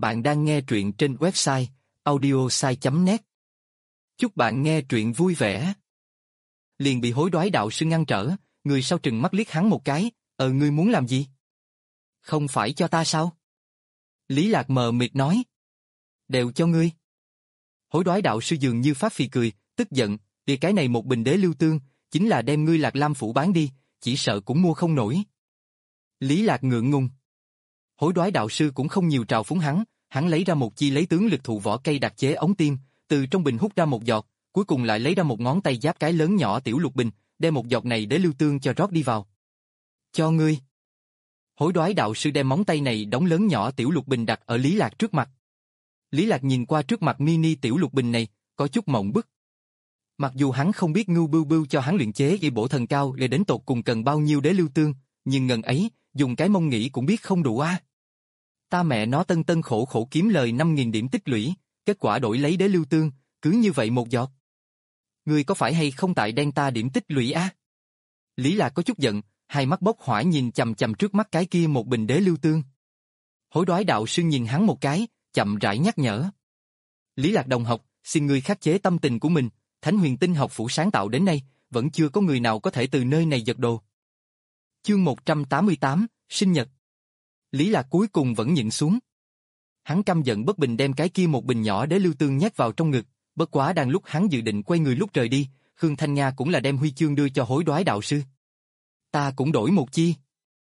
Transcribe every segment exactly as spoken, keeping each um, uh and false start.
Bạn đang nghe truyện trên website audiosai chấm net. Chúc bạn nghe truyện vui vẻ. Liền bị hối đoái đạo sư ngăn trở, người sau trừng mắt liếc hắn một cái, ờ ngươi muốn làm gì? Không phải cho ta sao? Lý Lạc mờ mịt nói. Đều cho ngươi. Hối đoái đạo sư dường như phát phì cười, tức giận, vì cái này một bình đế lưu tương, chính là đem ngươi Lạc Lam phủ bán đi, chỉ sợ cũng mua không nổi. Lý Lạc ngượng ngùng. Hối đoái đạo sư cũng không nhiều trào phúng hắn, hắn lấy ra một chi lấy tướng lực thụ vỏ cây đặc chế ống tiêm, từ trong bình hút ra một giọt, cuối cùng lại lấy ra một ngón tay giáp cái lớn nhỏ tiểu lục bình, đem một giọt này để lưu tương cho rót đi vào. Cho ngươi. Hối đoái đạo sư đem móng tay này đóng lớn nhỏ tiểu lục bình đặt ở Lý Lạc trước mặt. Lý Lạc nhìn qua trước mặt mini tiểu lục bình này, có chút mộng bức. Mặc dù hắn không biết Ngưu Bưu Bưu cho hắn luyện chế y bổ thần cao để đến tột cùng cần bao nhiêu đế lưu tương, nhưng ngần ấy, dùng cái mông nghĩ cũng biết không đủ a. Ta mẹ nó tân tân khổ khổ kiếm lời năm nghìn điểm tích lũy, kết quả đổi lấy đế lưu tương, cứ như vậy một giọt. Ngươi có phải hay không tại đen ta điểm tích lũy a? Lý Lạc có chút giận, hai mắt bốc hỏa nhìn chằm chằm trước mắt cái kia một bình đế lưu tương. Hối đoái đạo sư nhìn hắn một cái, chậm rãi nhắc nhở. Lý Lạc đồng học, xin ngươi khắc chế tâm tình của mình, Thánh Huyền Tinh học phủ sáng tạo đến nay, vẫn chưa có người nào có thể từ nơi này giật đồ. Chương một trăm tám mươi tám, sinh nhật. Lý Lạc cuối cùng vẫn nhịn xuống. Hắn căm giận bất bình đem cái kia một bình nhỏ đế lưu tương nhét vào trong ngực, bất quá đang lúc hắn dự định quay người lúc rời đi, Khương Thanh Nga cũng là đem huy chương đưa cho hối đoái đạo sư. Ta cũng đổi một chi.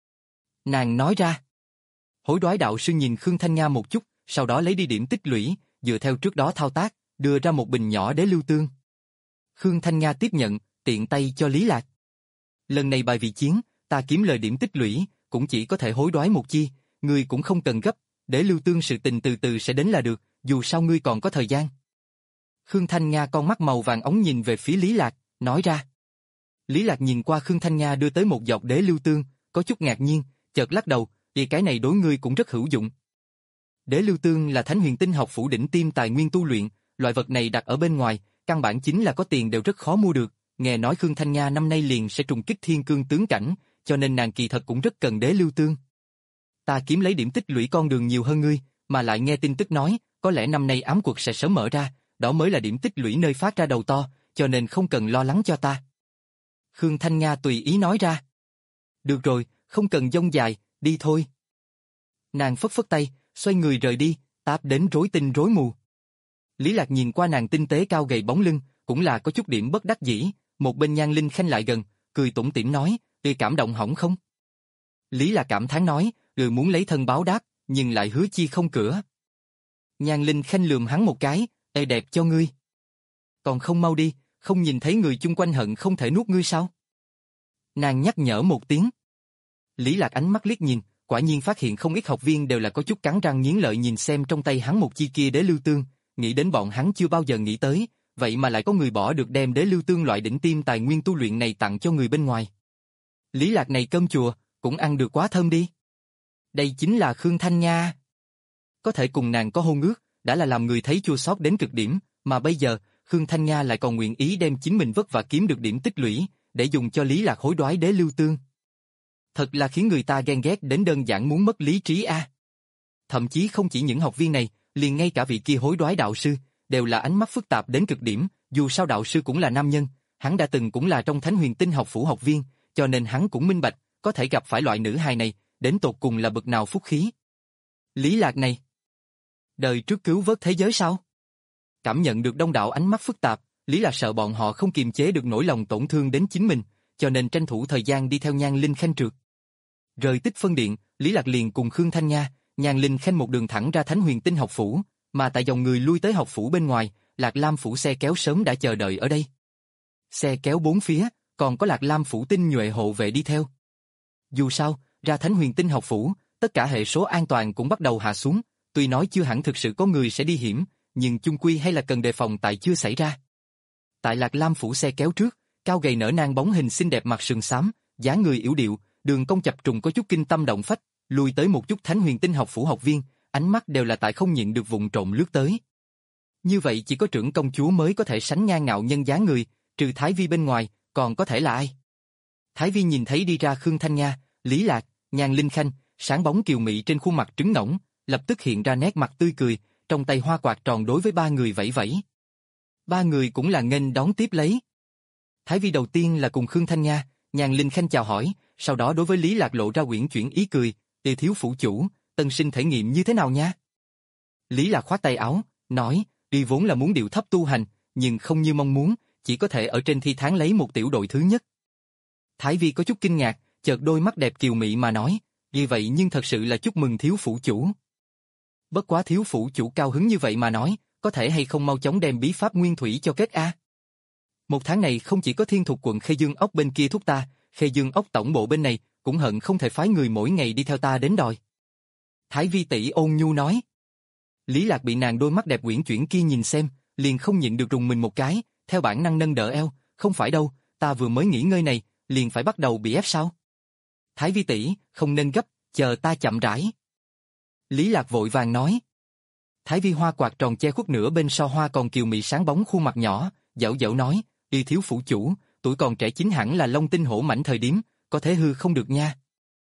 Nàng nói ra. Hối đoái đạo sư nhìn Khương Thanh Nga một chút, sau đó lấy đi điểm tích lũy, dựa theo trước đó thao tác, đưa ra một bình nhỏ đế lưu tương. Khương Thanh Nga tiếp nhận, tiện tay cho Lý Lạc. Lần này bài vị chiến, ta kiếm lời điểm tích lũy, cũng chỉ có thể hối đoái một chi, ngươi cũng không cần gấp, để lưu tương sự tình từ từ sẽ đến là được, dù sao ngươi còn có thời gian. Khương Thanh Nga con mắt màu vàng ống nhìn về phía Lý Lạc, nói ra. Lý Lạc nhìn qua Khương Thanh Nga đưa tới một giọt đế lưu tương, có chút ngạc nhiên, chợt lắc đầu, vì cái này đối ngươi cũng rất hữu dụng. Đế lưu tương là Thánh Huyền Tinh học phủ đỉnh tiêm tài nguyên tu luyện, loại vật này đặt ở bên ngoài, căn bản chính là có tiền đều rất khó mua được, nghe nói Khương Thanh Nga năm nay liền sẽ trùng kích thiên cương tướng cảnh, cho nên nàng kỳ thật cũng rất cần đế lưu tương. Ta kiếm lấy điểm tích lũy con đường nhiều hơn ngươi, mà lại nghe tin tức nói, có lẽ năm nay ám quật sẽ sớm mở ra, đó mới là điểm tích lũy nơi phát ra đầu to, cho nên không cần lo lắng cho ta. Khương Thanh Nga tùy ý nói ra. Được rồi, không cần dông dài, đi thôi. Nàng phất phất tay, xoay người rời đi, táp đến rối tinh rối mù. Lý Lạc nhìn qua nàng tinh tế cao gầy bóng lưng, cũng là có chút điểm bất đắc dĩ, một bên Nhan Linh Khanh lại gần, cười tủm tỉm nói, "Ngươi cảm động hỏng không?" Lý Lạc cảm thán nói, "Ngươi muốn lấy thân báo đáp, nhưng lại hứa chi không cửa." Nhan Linh Khanh lườm hắn một cái, "Ê đẹp cho ngươi. Còn không mau đi, không nhìn thấy người chung quanh hận không thể nuốt ngươi sao?" Nàng nhắc nhở một tiếng. Lý Lạc ánh mắt liếc nhìn, quả nhiên phát hiện không ít học viên đều là có chút cắn răng nghiến lợi nhìn xem trong tay hắn một chi kia đế lưu tương, nghĩ đến bọn hắn chưa bao giờ nghĩ tới, vậy mà lại có người bỏ được đem đế lưu tương loại đỉnh tiêm tài nguyên tu luyện này tặng cho người bên ngoài. Lý Lạc này cơm chùa, cũng ăn được quá thơm đi. Đây chính là Khương Thanh Nga. Có thể cùng nàng có hôn ước, đã là làm người thấy chua xót đến cực điểm, mà bây giờ, Khương Thanh Nga lại còn nguyện ý đem chính mình vất vả kiếm được điểm tích lũy, để dùng cho Lý Lạc hối đoái đế lưu tương. Thật là khiến người ta ghen ghét đến đơn giản muốn mất lý trí a. À. Thậm chí không chỉ những học viên này, liền ngay cả vị kia hối đoái đạo sư, đều là ánh mắt phức tạp đến cực điểm, dù sao đạo sư cũng là nam nhân, hắn đã từng cũng là trong Thánh Huyền Tinh học phủ học viên, cho nên hắn cũng minh bạch, có thể gặp phải loại nữ hài này, đến tột cùng là bậc nào phúc khí. Lý Lạc này, đời trước cứu vớt thế giới sao? Cảm nhận được đông đảo ánh mắt phức tạp, Lý Lạc sợ bọn họ không kiềm chế được nỗi lòng tổn thương đến chính mình, cho nên tranh thủ thời gian đi theo Nhan Linh Khanh trượt. Rời Tích Phân Điện, Lý Lạc liền cùng Khương Thanh Nga, Nhan Linh Khanh một đường thẳng ra Thánh Huyền Tinh học phủ, mà tại dòng người lui tới học phủ bên ngoài, Lạc Lam phủ xe kéo sớm đã chờ đợi ở đây. Xe kéo bốn phía, còn có Lạc Lam phủ tinh nhuệ hộ vệ đi theo. Dù sao, ra Thánh Huyền Tinh học phủ, tất cả hệ số an toàn cũng bắt đầu hạ xuống, tuy nói chưa hẳn thực sự có người sẽ đi hiểm, nhưng chung quy hay là cần đề phòng tại chưa xảy ra. Tại Lạc Lam phủ xe kéo trước, cao gầy nở nang bóng hình xinh đẹp mặt sườn xám, dáng người yểu điệu, đường cong chập trùng có chút kinh tâm động phách, lùi tới một chút Thánh Huyền Tinh học phủ học viên, ánh mắt đều là tại không nhịn được vụng trộm lướt tới. Như vậy chỉ có trưởng công chúa mới có thể sánh ngang ngạo nhân dáng người, trừ Thái Vi bên ngoài, còn có thể là ai? Thái Vi nhìn thấy đi ra Khương Thanh Nga, Lý Lạc, Nhan Linh Khanh, sáng bóng kiều mị trên khuôn mặt trứng ngỗng, lập tức hiện ra nét mặt tươi cười, trong tay hoa quạt tròn đối với ba người vẫy vẫy. Ba người cũng là nghênh đón tiếp lấy. Thái Vi đầu tiên là cùng Khương Thanh Nga, Nhan Linh Khanh chào hỏi, sau đó đối với Lý Lạc lộ ra uyển chuyển ý cười, "Tề thiếu phủ chủ, tân sinh thể nghiệm như thế nào nha?" Lý Lạc khoát tay áo, nói, "Đi vốn là muốn điệu thấp tu hành, nhưng không như mong muốn, chỉ có thể ở trên thi tháng lấy một tiểu đội thứ nhất." Thái Vi có chút kinh ngạc, chợt đôi mắt đẹp kiều mị mà nói, "Như vậy nhưng thật sự là chúc mừng thiếu phủ chủ." Bất quá thiếu phủ chủ cao hứng như vậy mà nói, có thể hay không mau chóng đem bí pháp nguyên thủy cho kết a? Một tháng này không chỉ có Thiên Thục quận Khê Dương ốc bên kia thúc ta, Khê Dương ốc tổng bộ bên này cũng hận không thể phái người mỗi ngày đi theo ta đến đòi. Thái Vi tỷ ôn nhu nói. Lý Lạc bị nàng đôi mắt đẹp uyển chuyển kia nhìn xem, liền không nhịn được rùng mình một cái, theo bản năng nâng đỡ eo, "Không phải đâu, ta vừa mới nghỉ ngơi này, liền phải bắt đầu bị ép sao?" "Thái Vi tỷ, không nên gấp, chờ ta chậm rãi." Lý Lạc vội vàng nói. Thái Vi hoa quạt tròn che khuất nửa bên so hoa còn kiều mị sáng bóng khuôn mặt nhỏ, dẻo dẻo nói, "Y thiếu phủ chủ, tuổi còn trẻ chính hẳn là long tinh hổ mãnh thời điểm, có thể hư không được nha."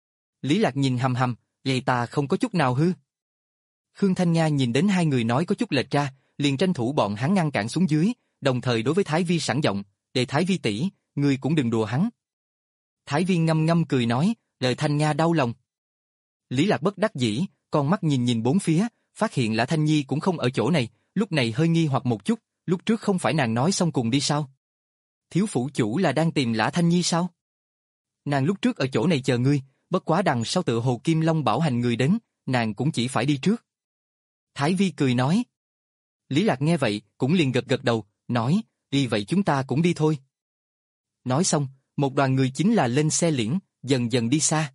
Lý Lạc nhìn hầm hầm, "Vậy ta không có chút nào hư." Khương Thanh Nga nhìn đến hai người nói có chút lệch ra, liền tranh thủ bọn hắn ngăn cản xuống dưới, đồng thời đối với Thái Vi sẵn giọng, "Để Thái Vi tỷ, ngươi cũng đừng đùa hắn." Thái Vi ngâm ngâm cười nói, lời Thanh Nga đau lòng. Lý Lạc bất đắc dĩ, con mắt nhìn nhìn bốn phía, phát hiện Lã Thanh Nhi cũng không ở chỗ này, lúc này hơi nghi hoặc một chút, lúc trước không phải nàng nói xong cùng đi sao? Thiếu phủ chủ là đang tìm Lã Thanh Nhi sao? Nàng lúc trước ở chỗ này chờ ngươi, bất quá đằng sau tựa hồ Kim Long bảo hành người đến, nàng cũng chỉ phải đi trước. Thái Vi cười nói. Lý Lạc nghe vậy, cũng liền gật gật đầu, nói, đi vậy chúng ta cũng đi thôi. Nói xong, một đoàn người chính là lên xe liễn, dần dần đi xa.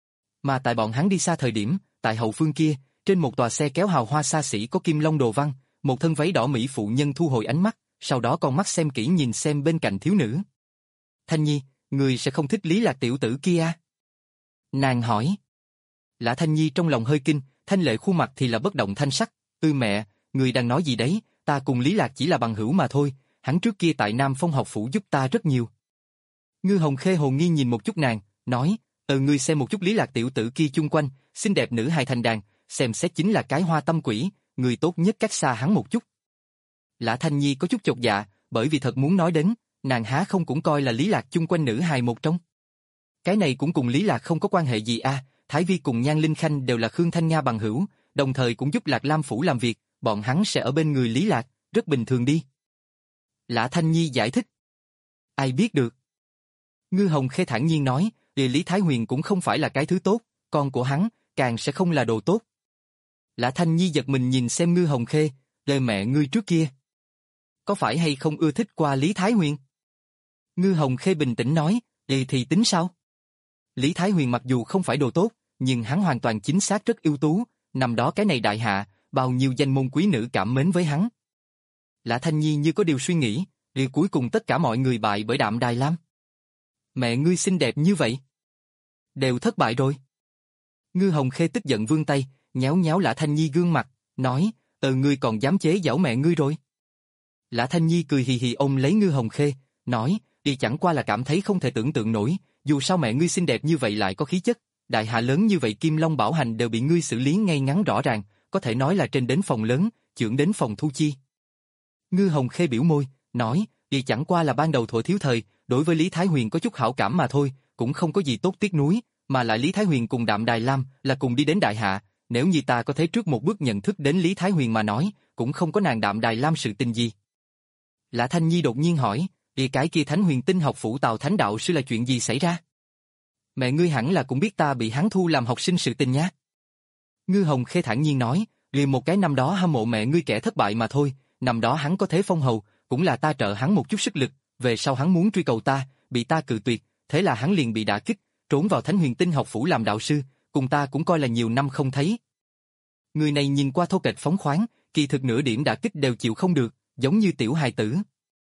Mà tại bọn hắn đi xa thời điểm, tại hậu phương kia, trên một tòa xe kéo hào hoa xa xỉ có kim long đồ văn, một thân váy đỏ mỹ phụ nhân thu hồi ánh mắt, sau đó con mắt xem kỹ nhìn xem bên cạnh thiếu nữ. Thanh Nhi, người sẽ không thích Lý Lạc tiểu tử kia à? Nàng hỏi. Lã Thanh Nhi trong lòng hơi kinh, thanh lệ khuôn mặt thì là bất động thanh sắc, "Ư mẹ, người đang nói gì đấy, ta cùng Lý Lạc chỉ là bằng hữu mà thôi, hắn trước kia tại Nam Phong học phủ giúp ta rất nhiều." Ngư Hồng Khê hồ nghi nhìn một chút nàng, nói, "Ờ ngươi xem một chút Lý Lạc tiểu tử kia chung quanh, xinh đẹp nữ hài thành đàn, xem xét chính là cái hoa tâm quỷ, người tốt nhất cách xa hắn một chút." Lã Thanh Nhi có chút chột dạ, bởi vì thật muốn nói đến, nàng há không cũng coi là Lý Lạc chung quanh nữ hài một trong. Cái này cũng cùng Lý Lạc không có quan hệ gì à, Thái Vi cùng Nhan Linh Khanh đều là Khương Thanh Nga bằng hữu, đồng thời cũng giúp Lạc Lam phủ làm việc, bọn hắn sẽ ở bên người Lý Lạc, rất bình thường đi. Lã Thanh Nhi giải thích. Ai biết được. Ngư Hồng Khê thản nhiên nói, "Địa Lý Thái Huyền cũng không phải là cái thứ tốt, con của hắn càng sẽ không là đồ tốt." Lã Thanh Nhi giật mình nhìn xem Ngư Hồng Khê, "Đời mẹ ngươi trước kia, có phải hay không ưa thích qua Lý Thái Huyền?" Ngư Hồng Khê bình tĩnh nói, "Vậy thì tính sao? Lý Thái Huyền mặc dù không phải đồ tốt, nhưng hắn hoàn toàn chính xác rất ưu tú, năm đó cái này đại hạ, bao nhiêu danh môn quý nữ cảm mến với hắn." Lã Thanh Nhi như có điều suy nghĩ, "Điều cuối cùng tất cả mọi người bại bởi Đạm Đài Lam. Mẹ ngươi xinh đẹp như vậy, đều thất bại rồi." Ngư Hồng Khê tức giận vươn tay, nhéo nhéo Lã Thanh Nhi gương mặt, nói, "Ờ ngươi còn dám chế giễu mẹ ngươi rồi." Lã Thanh Nhi cười hì hì ôm lấy Ngư Hồng Khê, nói, "Đi chẳng qua là cảm thấy không thể tưởng tượng nổi, dù sao mẹ ngươi xinh đẹp như vậy lại có khí chất, đại hạ lớn như vậy Kim Long bảo hành đều bị ngươi xử lý ngay ngắn rõ ràng, có thể nói là trên đến phòng lớn, chưởng đến phòng thu chi." Ngư Hồng Khê biểu môi, nói, "Đi chẳng qua là ban đầu thuở thiếu thời, đối với Lý Thái Huyền có chút hảo cảm mà thôi, cũng không có gì tốt tiếc nuối, mà lại Lý Thái Huyền cùng Đạm Đài Lam là cùng đi đến đại hạ, nếu như ta có thể trước một bước nhận thức đến Lý Thái Huyền mà nói, cũng không có nàng Đạm Đài Lam sự tình gì." Lã Thanh Nhi đột nhiên hỏi, "Đi cái kia Thánh Huyền Tinh học phủ Tào Thánh đạo sư là chuyện gì xảy ra? Mẹ ngươi hẳn là cũng biết ta bị hắn thu làm học sinh sự tình nhá." Ngư Hồng Khê thản nhiên nói, "Liền một cái năm đó hâm mộ mẹ ngươi kẻ thất bại mà thôi, năm đó hắn có thế phong hầu, cũng là ta trợ hắn một chút sức lực, về sau hắn muốn truy cầu ta, bị ta cự tuyệt, thế là hắn liền bị đả kích, trốn vào Thánh Huyền Tinh học phủ làm đạo sư, cùng ta cũng coi là nhiều năm không thấy." Người này nhìn qua thô kệch phóng khoáng, kỳ thực nửa điểm đả kích đều chịu không được, giống như tiểu hài tử.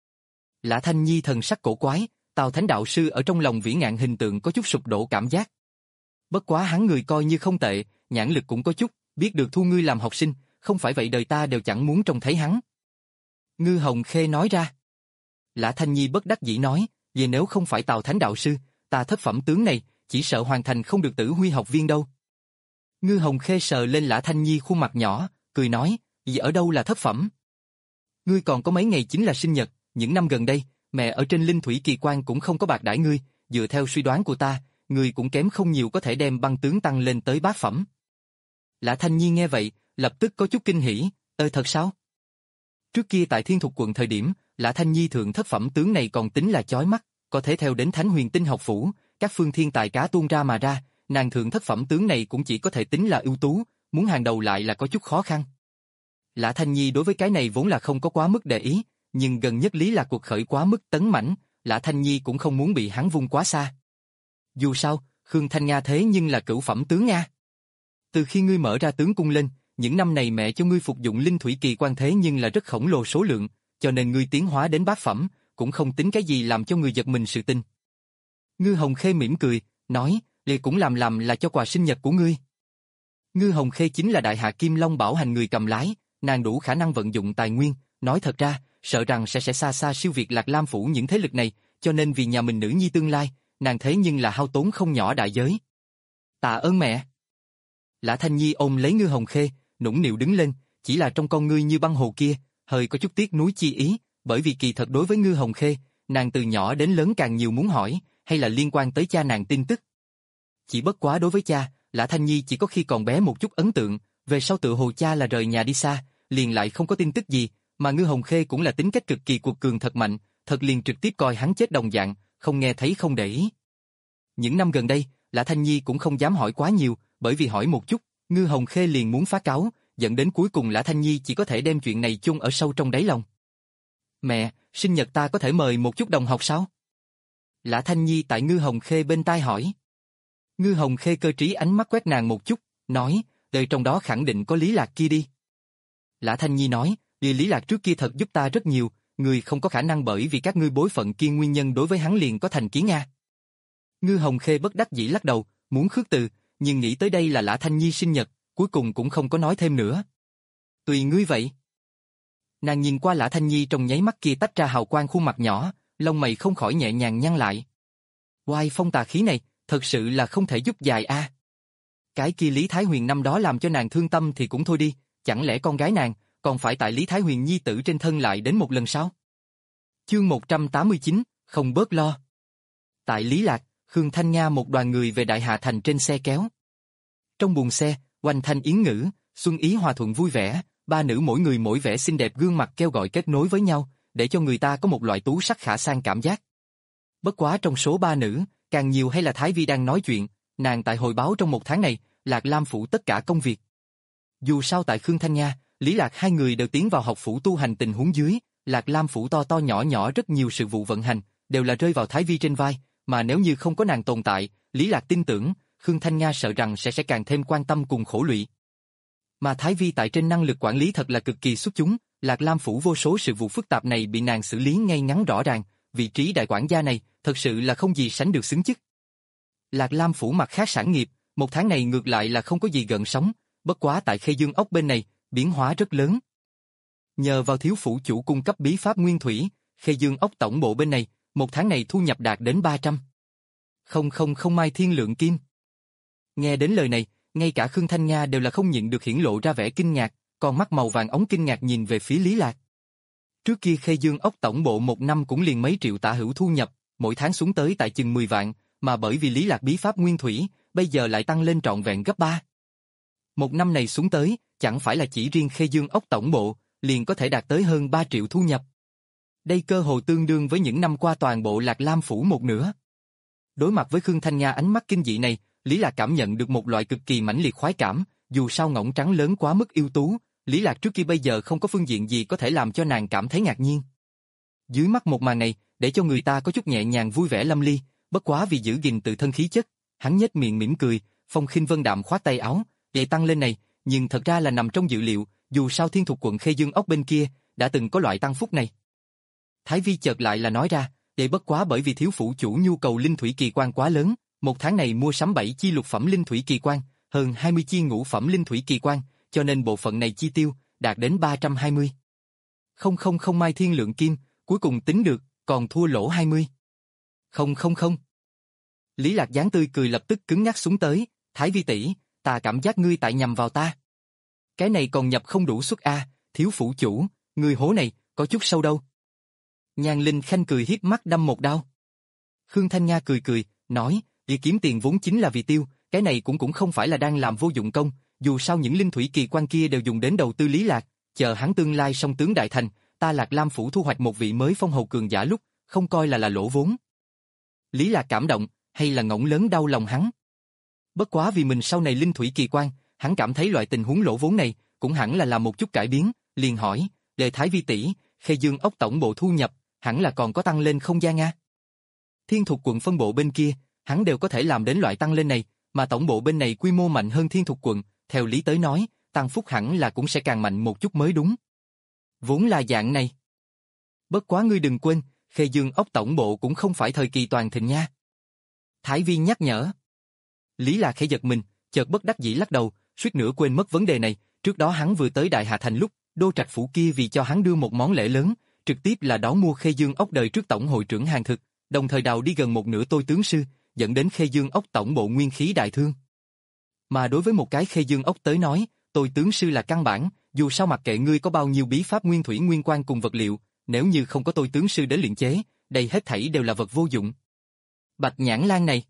Lã Thanh Nhi thần sắc cổ quái, Tào Thánh đạo sư ở trong lòng vĩ ngạn hình tượng có chút sụp đổ cảm giác. Bất quá hắn người coi như không tệ, nhãn lực cũng có chút, biết được thu ngươi làm học sinh, không phải vậy đời ta đều chẳng muốn trông thấy hắn. Ngư Hồng Khê nói ra. Lã Thanh Nhi bất đắc dĩ nói, "Vì nếu không phải Tào Thánh đạo sư, ta thất phẩm tướng này, chỉ sợ hoàn thành không được tử huy học viên đâu." Ngư Hồng Khê sờ lên Lã Thanh Nhi khuôn mặt nhỏ, cười nói, "Gì ở đâu là thất phẩm? Ngươi còn có mấy ngày chính là sinh nhật, những năm gần đây, mẹ ở trên Linh Thủy Kỳ Quan cũng không có bạc đãi ngươi, dựa theo suy đoán của ta, ngươi cũng kém không nhiều có thể đem băng tướng tăng lên tới bát phẩm." Lã Thanh Nhi nghe vậy, lập tức có chút kinh hỉ, "Ơ thật sao?" Trước kia tại Thiên Thục quận thời điểm, Lã Thanh Nhi thượng thất phẩm tướng này còn tính là chói mắt, có thể theo đến Thánh Huyền Tinh học phủ, các phương thiên tài cá tuôn ra mà ra, nàng thượng thất phẩm tướng này cũng chỉ có thể tính là ưu tú, muốn hàng đầu lại là có chút khó khăn. Lã Thanh Nhi đối với cái này vốn là không có quá mức để ý, nhưng gần nhất Lý Lạc cuộc khởi quá mức tấn mãnh, Lã Thanh Nhi cũng không muốn bị hắn vung quá xa. Dù sao, Khương Thanh Nga thế nhưng là cửu phẩm tướng Nga. Từ khi ngươi mở ra tướng cung lên, những năm này mẹ cho ngươi phục dụng Linh Thủy Kỳ Quan thế nhưng là rất khổng lồ số lượng, cho nên ngươi tiến hóa đến bát phẩm, cũng không tính cái gì làm cho người giật mình sự tình. Ngư Hồng Khê mỉm cười, nói, "Lệ cũng làm làm là cho quà sinh nhật của ngươi." Ngư Hồng Khê chính là đại hạ Kim Long bảo hành người cầm lái, nàng đủ khả năng vận dụng tài nguyên, nói thật ra, sợ rằng sẽ sẽ xa xa siêu việt Lạc Lam phủ những thế lực này, cho nên vì nhà mình nữ nhi tương lai, nàng thế nhưng là hao tốn không nhỏ đại giới. "Tạ ơn mẹ." Lã Thanh Nhi ôm lấy Ngư Hồng Khê, nũng nịu đứng lên, chỉ là trong con ngươi như băng hồ kia, hơi có chút tiếc nuối chi ý, bởi vì kỳ thật đối với Ngư Hồng Khê, nàng từ nhỏ đến lớn càng nhiều muốn hỏi, hay là liên quan tới cha nàng tin tức. Chỉ bất quá đối với cha, Lã Thanh Nhi chỉ có khi còn bé một chút ấn tượng, về sau tự hồ cha là rời nhà đi xa, liền lại không có tin tức gì, mà Ngư Hồng Khê cũng là tính cách cực kỳ cuộc cường thật mạnh, thật liền trực tiếp coi hắn chết đồng dạng, không nghe thấy không để ý. Những năm gần đây, Lã Thanh Nhi cũng không dám hỏi quá nhiều, bởi vì hỏi một chút, Ngư Hồng Khê liền muốn phá cáo, dẫn đến cuối cùng Lã Thanh Nhi chỉ có thể đem chuyện này chôn ở sâu trong đáy lòng. "Mẹ, sinh nhật ta có thể mời một chút đồng học sao?" Lã Thanh Nhi tại Ngư Hồng Khê bên tai hỏi. Ngư Hồng Khê cơ trí ánh mắt quét nàng một chút, nói, "Đời trong đó khẳng định có Lý Lạc kia đi." Lã Thanh Nhi nói, "Vì Lý Lạc trước kia thật giúp ta rất nhiều, người không có khả năng bởi vì các ngươi bối phận kia nguyên nhân đối với hắn liền có thành kiến Nga." Ngư Hồng Khê bất đắc dĩ lắc đầu, muốn khước từ, nhưng nghĩ tới đây là Lã Thanh Nhi sinh nhật, cuối cùng cũng không có nói thêm nữa. "Tùy ngươi vậy." Nàng nhìn qua Lã Thanh Nhi trong nháy mắt kia tách ra hào quang khuôn mặt nhỏ, lông mày không khỏi nhẹ nhàng nhăn lại. Oai phong tà khí này, thật sự là không thể giúp dài a. À. Cái kia Lý Thái Huyền năm đó làm cho nàng thương tâm thì cũng thôi đi, chẳng lẽ con gái nàng còn phải tại Lý Thái Huyền nhi tử trên thân lại đến một lần sao? Chương một trăm tám mươi chín, không bớt lo. Tại Lý Lạc, Khương Thanh Nga một đoàn người về Đại Hạ Thành trên xe kéo. Trong buồng xe, Oanh Thanh Yến Ngữ, Xuân Ý hòa thuận vui vẻ, ba nữ mỗi người mỗi vẻ xinh đẹp gương mặt kêu gọi kết nối với nhau, để cho người ta có một loại tú sắc khả san cảm giác. Bất quá trong số ba nữ, càng nhiều hay là Thái Vi đang nói chuyện, nàng tại hồi báo trong một tháng này, Lạc Lam phủ tất cả công việc. Dù sao tại Khương Thanh Nga, Lý Lạc hai người đều tiến vào học phủ tu hành tình huống dưới, Lạc Lam phủ to to nhỏ nhỏ rất nhiều sự vụ vận hành, đều là rơi vào Thái Vi trên vai, mà nếu như không có nàng tồn tại, Lý Lạc tin tưởng, Khương Thanh Nga sợ rằng sẽ sẽ càng thêm quan tâm cùng khổ lụy. Mà Thái Vi tại trên năng lực quản lý thật là cực kỳ xuất chúng, Lạc Lam phủ vô số sự vụ phức tạp này bị nàng xử lý ngay ngắn rõ ràng, vị trí đại quản gia này thật sự là không gì sánh được xứng chức. Lạc Lam phủ mặt khác sản nghiệp, một tháng này ngược lại là không có gì gợn sóng, bất quá tại Khê Dương ốc bên này, biến hóa rất lớn. Nhờ vào thiếu phủ chủ cung cấp bí pháp nguyên thủy, Khê Dương ốc tổng bộ bên này, một tháng này thu nhập đạt đến ba trăm. Không không không mai thiên lượng kim. Nghe đến lời này, ngay cả Khương Thanh Nga đều là không nhịn được hiển lộ ra vẻ kinh ngạc, con mắt màu vàng ống kinh ngạc nhìn về phía Lý Lạc. Trước kia Khê Dương ốc tổng bộ một năm cũng liền mấy triệu tả hữu thu nhập, mỗi tháng xuống tới tại chừng mười vạn, mà bởi vì Lý Lạc bí pháp nguyên thủy, bây giờ lại tăng lên trọn vẹn gấp ba. Một năm này xuống tới, chẳng phải là chỉ riêng Khê Dương ốc tổng bộ, liền có thể đạt tới hơn ba triệu thu nhập. Đây cơ hồ tương đương với những năm qua toàn bộ Lạc Lam phủ một nửa. Đối mặt với Khương Thanh Nga ánh mắt kinh dị này, Lý Lạc cảm nhận được một loại cực kỳ mãnh liệt khoái cảm, dù sao ngỗng trắng lớn quá mức ưu tú, Lý Lạc trước kia bây giờ không có phương diện gì có thể làm cho nàng cảm thấy ngạc nhiên. Dưới mắt một màn này, để cho người ta có chút nhẹ nhàng vui vẻ lâm ly, bất quá vì giữ gìn tự thân khí chất, hắn nhếch miệng mỉm cười, phong khinh vân đạm khoát tay áo, vậy tăng lên này, nhưng thật ra là nằm trong dự liệu, dù sao Thiên Thục quận Khê Dương ốc bên kia đã từng có loại tăng phúc này. Thái Vi chợt lại là nói ra, vậy bất quá bởi vì thiếu phủ chủ nhu cầu linh thủy kỳ quan quá lớn, một tháng này mua sắm bảy chi lục phẩm linh thủy kỳ quan, hơn hai mươi chi ngũ phẩm linh thủy kỳ quan, cho nên bộ phận này chi tiêu đạt đến ba trăm hai mươi. Không không không mai thiên lượng kim, cuối cùng tính được, còn thua lỗ hai mươi. Không không không. Lý Lạc dáng tươi cười lập tức cứng ngắc xuống tới, Thái Vi tỷ, ta cảm giác ngươi tại nhằm vào ta. Cái này còn nhập không đủ suất a, thiếu phủ chủ, ngươi hố này, có chút sâu đâu. Nhan Linh Khanh cười hiếp mắt đâm một đao. Khương Thanh Nga cười cười, nói, vì kiếm tiền vốn chính là vì tiêu, cái này cũng cũng không phải là đang làm vô dụng công, dù sao những linh thủy kỳ quan kia đều dùng đến đầu tư Lý Lạc, chờ hắn tương lai song tướng đại thành, ta Lạc Lam phủ thu hoạch một vị mới phong hầu cường giả lúc, không coi là là lỗ vốn. Lý Lạc cảm động, hay là ngỗng lớn đau lòng hắn. Bất quá vì mình sau này linh thủy kỳ quan, hắn cảm thấy loại tình huống lỗ vốn này, cũng hẳn là làm một chút cải biến, liền hỏi, Lệ Thái Vi tỷ, Khê Dương ốc tổng bộ thu nhập, hẳn là còn có tăng lên không gian a? Thiên Thục quận phân bộ bên kia, hắn đều có thể làm đến loại tăng lên này, mà tổng bộ bên này quy mô mạnh hơn Thiên Thục quận, theo lý tới nói, tăng phúc hẳn là cũng sẽ càng mạnh một chút mới đúng. Vốn là dạng này. Bất quá ngươi đừng quên, Khê Dương ốc tổng bộ cũng không phải thời kỳ toàn thịnh nha. Thái Vi nhắc nhở. Lý Lạc khẽ giật mình, chợt bất đắc dĩ lắc đầu, suýt nữa quên mất vấn đề này, trước đó hắn vừa tới Đại Hà Thành lúc, Đô Trạch phủ kia vì cho hắn đưa một món lễ lớn, trực tiếp là đón mua Khê Dương ốc đời trước tổng hội trưởng hàng thực, đồng thời đào đi gần một nửa tôi tướng sư, dẫn đến Khê Dương ốc tổng bộ nguyên khí đại thương. Mà đối với một cái Khê Dương ốc tới nói, tôi tướng sư là căn bản, dù sao mặc kệ ngươi có bao nhiêu bí pháp nguyên thủy nguyên quan cùng vật liệu, nếu như không có tôi tướng sư đến luyện chế, đây hết thảy đều là vật vô dụng. Bạch Nhãn Lan này.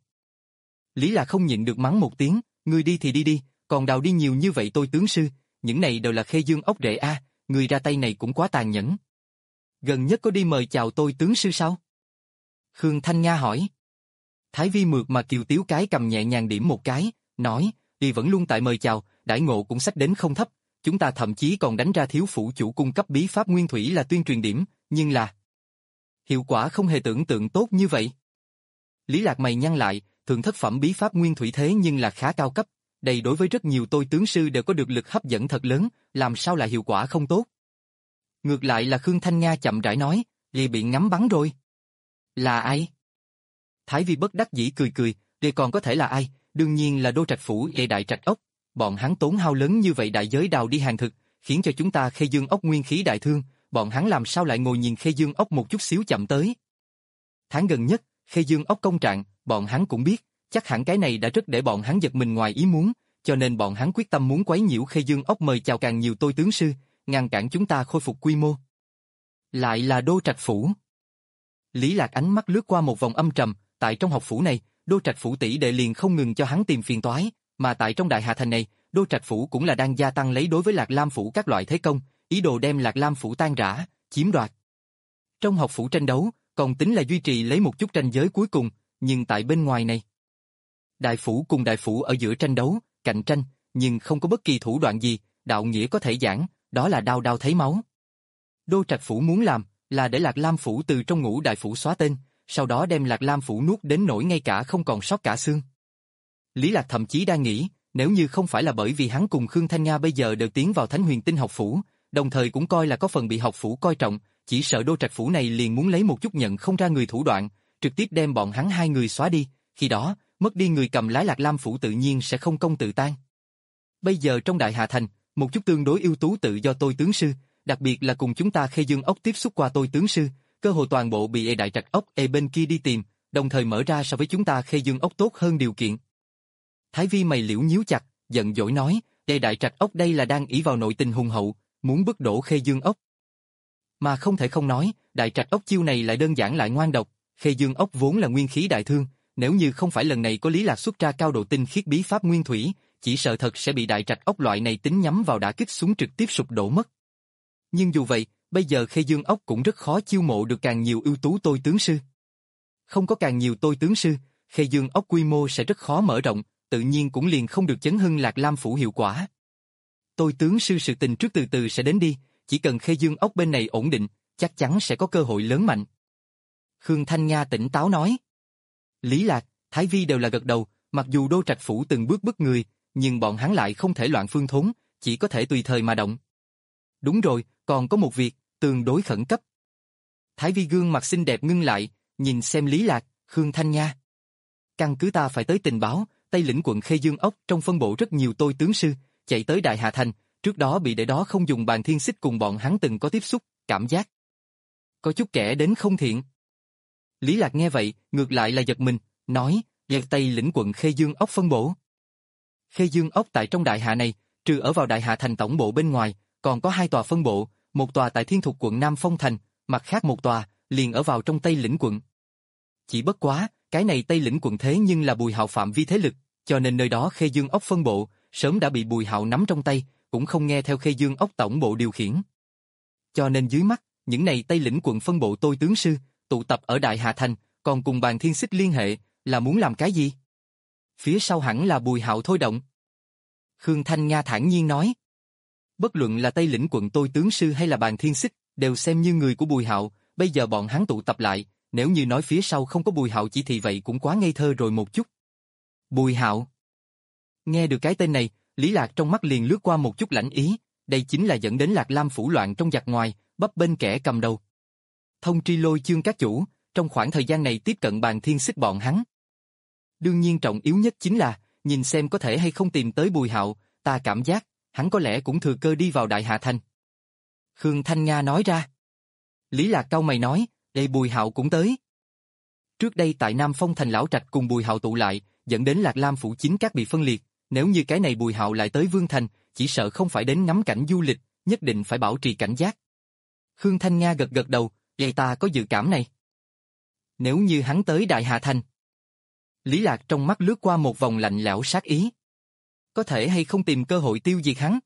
Lý là không nhịn được mắng một tiếng, ngươi đi thì đi đi, còn đào đi nhiều như vậy tôi tướng sư, những này đều là Khê Dương ốc rễ a, ngươi ra tay này cũng quá tàn nhẫn. Gần nhất có đi mời chào tôi tướng sư sao? Khương Thanh Nga hỏi. Thái Vi mượt mà kiều tiếu cái cầm nhẹ nhàng điểm một cái, nói, đi vẫn luôn tại mời chào, đãi ngộ cũng sách đến không thấp, chúng ta thậm chí còn đánh ra thiếu phủ chủ cung cấp bí pháp nguyên thủy là tuyên truyền điểm, nhưng là hiệu quả không hề tưởng tượng tốt như vậy. Lý Lạc mày nhăn lại, thượng thất phẩm bí pháp nguyên thủy thế nhưng là khá cao cấp, đây đối với rất nhiều tôi tướng sư đều có được lực hấp dẫn thật lớn, làm sao là hiệu quả không tốt. Ngược lại là Khương Thanh Nga chậm rãi nói, Lì bị ngắm bắn rồi. Là ai? Thái Vi bất đắc dĩ cười cười, Lì còn có thể là ai, đương nhiên là Đô Trạch phủ Lệ Đại Trạch ốc, bọn hắn tốn hao lớn như vậy đại giới đào đi hàng thực, khiến cho chúng ta Khê Dương ốc nguyên khí đại thương, bọn hắn làm sao lại ngồi nhìn Khê Dương ốc một chút xíu chậm tới. Tháng gần nhất, Khê Dương ốc công trạng, bọn hắn cũng biết, chắc hẳn cái này đã rất để bọn hắn giật mình ngoài ý muốn, cho nên bọn hắn quyết tâm muốn quấy nhiễu Khê Dương ốc mời chào càng nhiều tôi tướng sư, ngăn cản chúng ta khôi phục quy mô. Lại là Đô Trạch phủ. Lý Lạc ánh mắt lướt qua một vòng âm trầm, tại trong học phủ này, Đô Trạch phủ tỷ đệ liền không ngừng cho hắn tìm phiền toái, mà tại trong Đại Hà Thành này, Đô Trạch phủ cũng là đang gia tăng lấy đối với Lạc Lam phủ các loại thế công, ý đồ đem Lạc Lam phủ tan rã, chiếm đoạt. Trong học phủ tranh đấu, còn tính là duy trì lấy một chút tranh giới cuối cùng, nhưng tại bên ngoài này, đại phủ cùng đại phủ ở giữa tranh đấu, cạnh tranh, nhưng không có bất kỳ thủ đoạn gì, đạo nghĩa có thể giảng, đó là đao đao thấy máu. Đô Trạch phủ muốn làm, là để Lạc Lam phủ từ trong ngũ đại phủ xóa tên, sau đó đem Lạc Lam phủ nuốt đến nỗi ngay cả không còn sót cả xương. Lý Lạc thậm chí đang nghĩ, nếu như không phải là bởi vì hắn cùng Khương Thanh Nga bây giờ đều tiến vào Thánh Huyền Tinh học phủ, đồng thời cũng coi là có phần bị học phủ coi trọng, chỉ sợ Đô Trạch phủ này liền muốn lấy một chút nhận không ra người thủ đoạn, trực tiếp đem bọn hắn hai người xóa đi, khi đó, mất đi người cầm lái Lạc Lam phủ tự nhiên sẽ không công tự tan. Bây giờ trong Đại Hà Thành, một chút tương đối ưu tú tự do tôi tướng sư, đặc biệt là cùng chúng ta Khê Dương ốc tiếp xúc qua tôi tướng sư, cơ hội toàn bộ bị Ê Đại Trạch ốc Ê bên kia đi tìm, đồng thời mở ra so với chúng ta Khê Dương ốc tốt hơn điều kiện. Thái Vi mày liễu nhíu chặt, giận dỗi nói, Ê Đại Trạch ốc đây là đang ỷ vào nội tình hùng hậu, muốn bức đổ Khê Dương ốc. Mà không thể không nói, Đại Trạch ốc chiêu này lại đơn giản lại ngoan độc, Khê Dương ốc vốn là nguyên khí đại thương, nếu như không phải lần này có Lý Lạc xuất ra cao độ tinh khiết bí pháp nguyên thủy, chỉ sợ thật sẽ bị Đại Trạch ốc loại này tính nhắm vào đả kích xuống trực tiếp sụp đổ mất. Nhưng dù vậy, bây giờ Khê Dương ốc cũng rất khó chiêu mộ được càng nhiều ưu tú tôi tướng sư. Không có càng nhiều tôi tướng sư, Khê Dương ốc quy mô sẽ rất khó mở rộng, tự nhiên cũng liền không được chấn hưng Lạc Lam phủ hiệu quả. Tôi tướng sư sự tình trước từ từ sẽ đến đi, chỉ cần Khê Dương ốc bên này ổn định, chắc chắn sẽ có cơ hội lớn mạnh. Khương Thanh Nga tỉnh táo nói. Lý Lạc, Thái Vi đều là gật đầu, mặc dù Đô Trạch phủ từng bước bức người, nhưng bọn hắn lại không thể loạn phương thốn, chỉ có thể tùy thời mà động. Đúng rồi, còn có một việc, tương đối khẩn cấp. Thái Vi gương mặt xinh đẹp ngưng lại, nhìn xem Lý Lạc, Khương Thanh Nga. Căn cứ ta phải tới tình báo, Tây lĩnh quận Khê Dương ốc trong phân bộ rất nhiều tôi tướng sư, chạy tới Đại Hà Thành, trước đó bị để đó không dùng bàn thiên xích cùng bọn hắn từng có tiếp xúc, cảm giác có chút kẻ đến không thiện. Lý Lạc nghe vậy, ngược lại là giật mình, nói, giật Tây lĩnh quận Khê Dương ốc phân bổ. Khê Dương ốc tại trong đại hạ này, trừ ở vào đại hạ thành tổng bộ bên ngoài, còn có hai tòa phân bộ, một tòa tại Thiên Thục quận Nam Phong Thành, mặt khác một tòa, liền ở vào trong Tây Lĩnh quận. Chỉ bất quá, cái này Tây Lĩnh quận thế nhưng là Bùi Hạo phạm vi thế lực, cho nên nơi đó Khê Dương ốc phân bộ, sớm đã bị Bùi Hạo nắm trong tay, cũng không nghe theo Khê Dương ốc tổng bộ điều khiển. Cho nên dưới mắt, những này Tây Lĩnh quận phân bộ tôi tướng sư, tụ tập ở Đại Hạ Thành, còn cùng Bàn Thiên Xích liên hệ, là muốn làm cái gì? Phía sau hẳn là Bùi Hạo thôi động. Khương Thanh Nga thản nhiên nói. Bất luận là Tây Lĩnh quận tôi tướng sư hay là Bàn Thiên Xích, đều xem như người của Bùi Hạo, bây giờ bọn hắn tụ tập lại, nếu như nói phía sau không có Bùi Hạo chỉ thị vậy cũng quá ngây thơ rồi một chút. Bùi Hạo. Nghe được cái tên này, Lý Lạc trong mắt liền lướt qua một chút lãnh ý, đây chính là dẫn đến Lạc Lam phủ loạn trong giặc ngoài, bấp bênh kẻ cầm đầu. Thông tri Lôi Chương các chủ, trong khoảng thời gian này tiếp cận Bàn Thiên Xích bọn hắn. Đương nhiên trọng yếu nhất chính là, nhìn xem có thể hay không tìm tới Bùi Hạo, ta cảm giác, hắn có lẽ cũng thừa cơ đi vào Đại Hạ Thành. Khương Thanh Nga nói ra. Lý Lạc cau mày nói, đây Bùi Hạo cũng tới. Trước đây tại Nam Phong Thành lão trạch cùng Bùi Hạo tụ lại, dẫn đến Lạc Lam phủ chính các bị phân liệt, nếu như cái này Bùi Hạo lại tới Vương Thành, chỉ sợ không phải đến ngắm cảnh du lịch, nhất định phải bảo trì cảnh giác. Khương Thanh Nga gật gật đầu, vậy ta có dự cảm này. Nếu như hắn tới Đại Hạ Thành. Lý Lạc trong mắt lướt qua một vòng lạnh lẽo sát ý. Có thể hay không tìm cơ hội tiêu diệt hắn?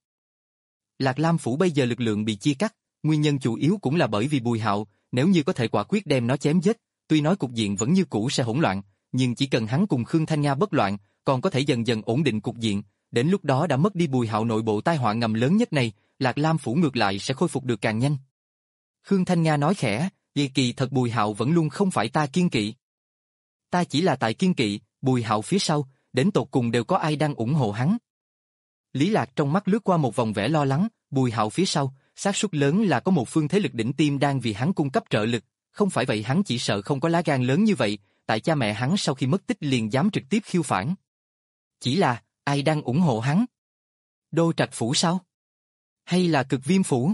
Lạc Lam phủ bây giờ lực lượng bị chia cắt, nguyên nhân chủ yếu cũng là bởi vì Bùi Hạo, nếu như có thể quả quyết đem nó chém giết, tuy nói cục diện vẫn như cũ sẽ hỗn loạn, nhưng chỉ cần hắn cùng Khương Thanh Nga bất loạn, còn có thể dần dần ổn định cục diện, đến lúc đó đã mất đi Bùi Hạo nội bộ tai họa ngầm lớn nhất này, Lạc Lam phủ ngược lại sẽ khôi phục được càng nhanh. Khương Thanh Nga nói khẽ, vì kỳ thật Bùi Hạo vẫn luôn không phải ta kiên kỵ. Ta chỉ là tại kiên kỵ, Bùi Hạo phía sau, đến tột cùng đều có ai đang ủng hộ hắn. Lý Lạc trong mắt lướt qua một vòng vẻ lo lắng, Bùi Hạo phía sau, xác suất lớn là có một phương thế lực đỉnh tiêm đang vì hắn cung cấp trợ lực, không phải vậy hắn chỉ sợ không có lá gan lớn như vậy, tại cha mẹ hắn sau khi mất tích liền dám trực tiếp khiêu phản. Chỉ là, ai đang ủng hộ hắn? Đô Trạch phủ sao? Hay là Cực Viêm phủ?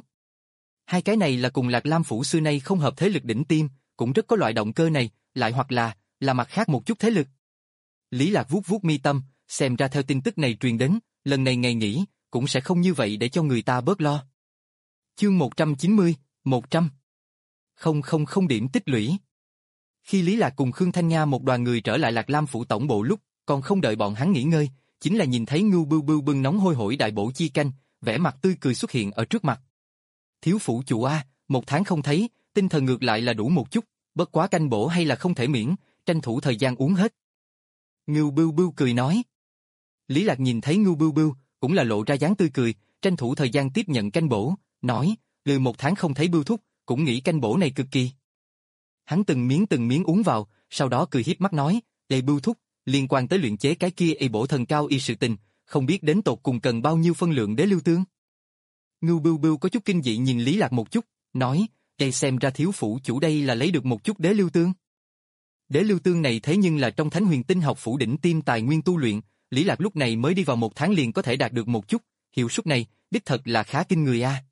Hai cái này là cùng Lạc Lam phủ xưa nay không hợp thế lực đỉnh tiêm, cũng rất có loại động cơ này, lại hoặc là, là mặt khác một chút thế lực. Lý Lạc vuốt vuốt mi tâm, xem ra theo tin tức này truyền đến, lần này ngày nghỉ, cũng sẽ không như vậy để cho người ta bớt lo. Chương một trăm chín mươi, một trăm. Không không không điểm tích lũy. Khi Lý Lạc cùng Khương Thanh Nga một đoàn người trở lại Lạc Lam phủ tổng bộ lúc, còn không đợi bọn hắn nghỉ ngơi, chính là nhìn thấy Ngưu Bưu Bưu bưng nóng hôi hổi đại bổ chi canh, vẻ mặt tươi cười xuất hiện ở trước mặt. Thiếu phủ chủ a, một tháng không thấy, tinh thần ngược lại là đủ một chút, bất quá canh bổ hay là không thể miễn, tranh thủ thời gian uống hết. Ngưu Bưu Bưu cười nói. Lý Lạc nhìn thấy Ngưu Bưu Bưu, cũng là lộ ra dáng tươi cười, tranh thủ thời gian tiếp nhận canh bổ, nói, lười một tháng không thấy Bưu thúc, cũng nghĩ canh bổ này cực kỳ. Hắn từng miếng từng miếng uống vào, sau đó cười hiếp mắt nói, đây Bưu thúc, liên quan tới luyện chế cái kia y bổ thần cao y sự tình, không biết đến tột cùng cần bao nhiêu phân lượng đế lưu tương. Ngưu Bưu Bưu có chút kinh dị nhìn Lý Lạc một chút, nói, đây xem ra thiếu phủ chủ đây là lấy được một chút đế lưu tương. Đế lưu tương này thế nhưng là trong Thánh Huyền Tinh học phủ đỉnh tiêm tài nguyên tu luyện, Lý Lạc lúc này mới đi vào một tháng liền có thể đạt được một chút, hiệu suất này, đích thật là khá kinh người a.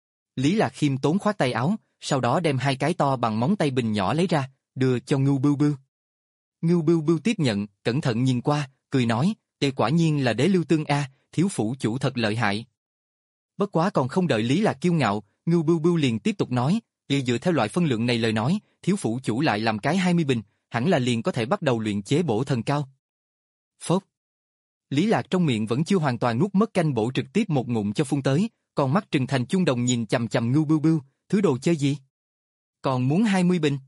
Lý Lạc khiêm tốn khoát tay áo, sau đó đem hai cái to bằng móng tay bình nhỏ lấy ra, đưa cho Ngưu Bưu Bưu. Ngưu Bưu Bưu tiếp nhận, cẩn thận nhìn qua, cười nói, đây quả nhiên là đế lưu tương a, thiếu phủ chủ thật lợi hại. Bất quá còn không đợi Lý Lạc kiêu ngạo, Ngưu Bưu Bưu liền tiếp tục nói, dựa theo loại phân lượng này lời nói, thiếu phủ chủ lại làm cái hai mươi bình, hẳn là liền có thể bắt đầu luyện chế bổ thần cao. Phốt. Lý Lạc trong miệng vẫn chưa hoàn toàn nuốt mất canh bổ trực tiếp một ngụm cho phun tới, còn mắt trừng thành chuông đồng nhìn chằm chằm Ngưu Bưu Bưu, thứ đồ chơi gì? Còn muốn hai mươi bình?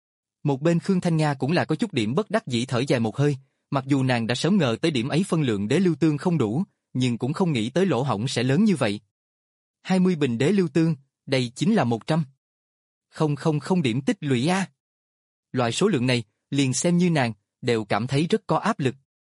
Một bên Khương Thanh Nga cũng là có chút điểm bất đắc dĩ thở dài một hơi, mặc dù nàng đã sớm ngờ tới điểm ấy phân lượng đế lưu tương không đủ, nhưng cũng không nghĩ tới lỗ hổng sẽ lớn như vậy. hai mươi bình đế lưu tương, đây chính là một trăm. Không không không điểm tích lũy a. Loại số lượng này, liền xem như nàng, đều cảm thấy rất có áp lực.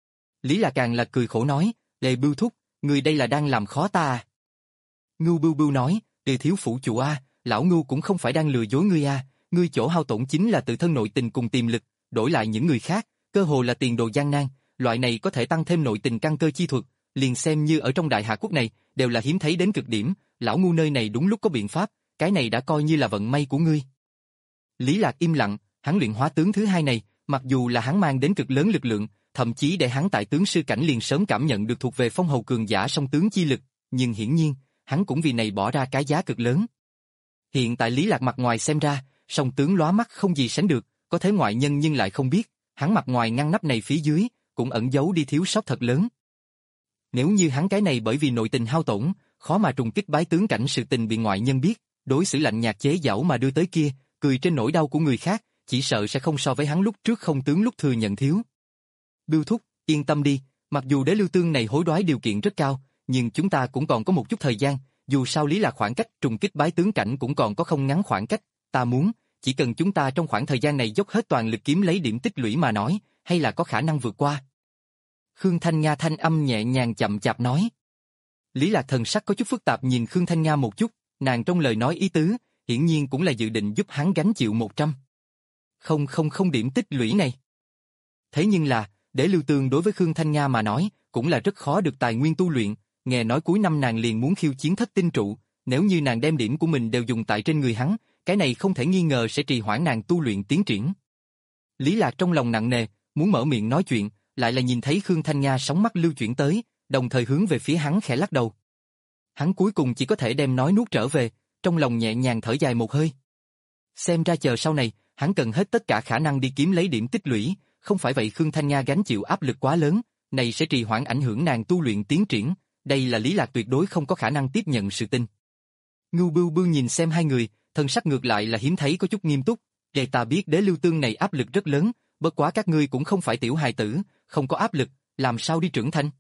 Lý Lạc càng là cười khổ nói, Lê Bưu thúc, người đây là đang làm khó ta à. Ngưu Bưu Bưu nói, Lê thiếu phủ chủ a, lão Ngưu cũng không phải đang lừa dối ngươi a, ngươi chỗ hao tổn chính là tự thân nội tình cùng tiềm lực, đổi lại những người khác, cơ hồ là tiền đồ gian nan, loại này có thể tăng thêm nội tình căn cơ chi thuật, liền xem như ở trong Đại Hạ quốc này, đều là hiếm thấy đến cực điểm, lão Ngưu nơi này đúng lúc có biện pháp, cái này đã coi như là vận may của ngươi. Lý Lạc im lặng, hắn luyện hóa tướng thứ hai này, mặc dù là hắn mang đến cực lớn lực lượng, thậm chí để hắn tại tướng sư cảnh liền sớm cảm nhận được thuộc về phong hầu cường giả song tướng chi lực, nhưng hiển nhiên, hắn cũng vì này bỏ ra cái giá cực lớn. Hiện tại Lý Lạc mặt ngoài xem ra, song tướng lóa mắt không gì sánh được, có thế ngoại nhân nhưng lại không biết, hắn mặt ngoài ngăn nắp này phía dưới, cũng ẩn giấu đi thiếu sót thật lớn. Nếu như hắn cái này bởi vì nội tình hao tổn, khó mà trùng kích bái tướng cảnh sự tình bị ngoại nhân biết, đối xử lạnh nhạt chế giễu mà đưa tới kia, cười trên nỗi đau của người khác, chỉ sợ sẽ không so với hắn lúc trước không tướng lúc thừa nhận thiếu. Bưu thúc, yên tâm đi, mặc dù đế lưu tương này hối đoái điều kiện rất cao, nhưng chúng ta cũng còn có một chút thời gian, dù sao Lý Lạc khoảng cách trùng kích bái tướng cảnh cũng còn có không ngắn khoảng cách, ta muốn, chỉ cần chúng ta trong khoảng thời gian này dốc hết toàn lực kiếm lấy điểm tích lũy mà nói, hay là có khả năng vượt qua. Khương Thanh Nga thanh âm nhẹ nhàng chậm chạp nói. Lý Lạc thần sắc có chút phức tạp nhìn Khương Thanh Nga một chút, nàng trong lời nói ý tứ, hiển nhiên cũng là dự định giúp hắn gánh chịu một trăm. Không không không điểm tích lũy này. Thế nhưng là, để lưu tương đối với Khương Thanh Nga mà nói, cũng là rất khó được tài nguyên tu luyện, nghe nói cuối năm nàng liền muốn khiêu chiến thất tinh trụ, nếu như nàng đem điểm của mình đều dùng tại trên người hắn, cái này không thể nghi ngờ sẽ trì hoãn nàng tu luyện tiến triển. Lý Lạc trong lòng nặng nề, muốn mở miệng nói chuyện, lại là nhìn thấy Khương Thanh Nga sóng mắt lưu chuyển tới, đồng thời hướng về phía hắn khẽ lắc đầu. Hắn cuối cùng chỉ có thể đem nói nuốt trở về, trong lòng nhẹ nhàng thở dài một hơi. Xem ra chờ sau này, hắn cần hết tất cả khả năng đi kiếm lấy điểm tích lũy, không phải vậy Khương Thanh Nga gánh chịu áp lực quá lớn, này sẽ trì hoãn ảnh hưởng nàng tu luyện tiến triển, đây là Lý Lạc tuyệt đối không có khả năng tiếp nhận sự tin. Ngưu Bưu Bưu nhìn xem hai người, thân sắc ngược lại là hiếm thấy có chút nghiêm túc, để ta biết đế lưu tương này áp lực rất lớn, bất quá các ngươi cũng không phải tiểu hài tử, không có áp lực, làm sao đi trưởng thành.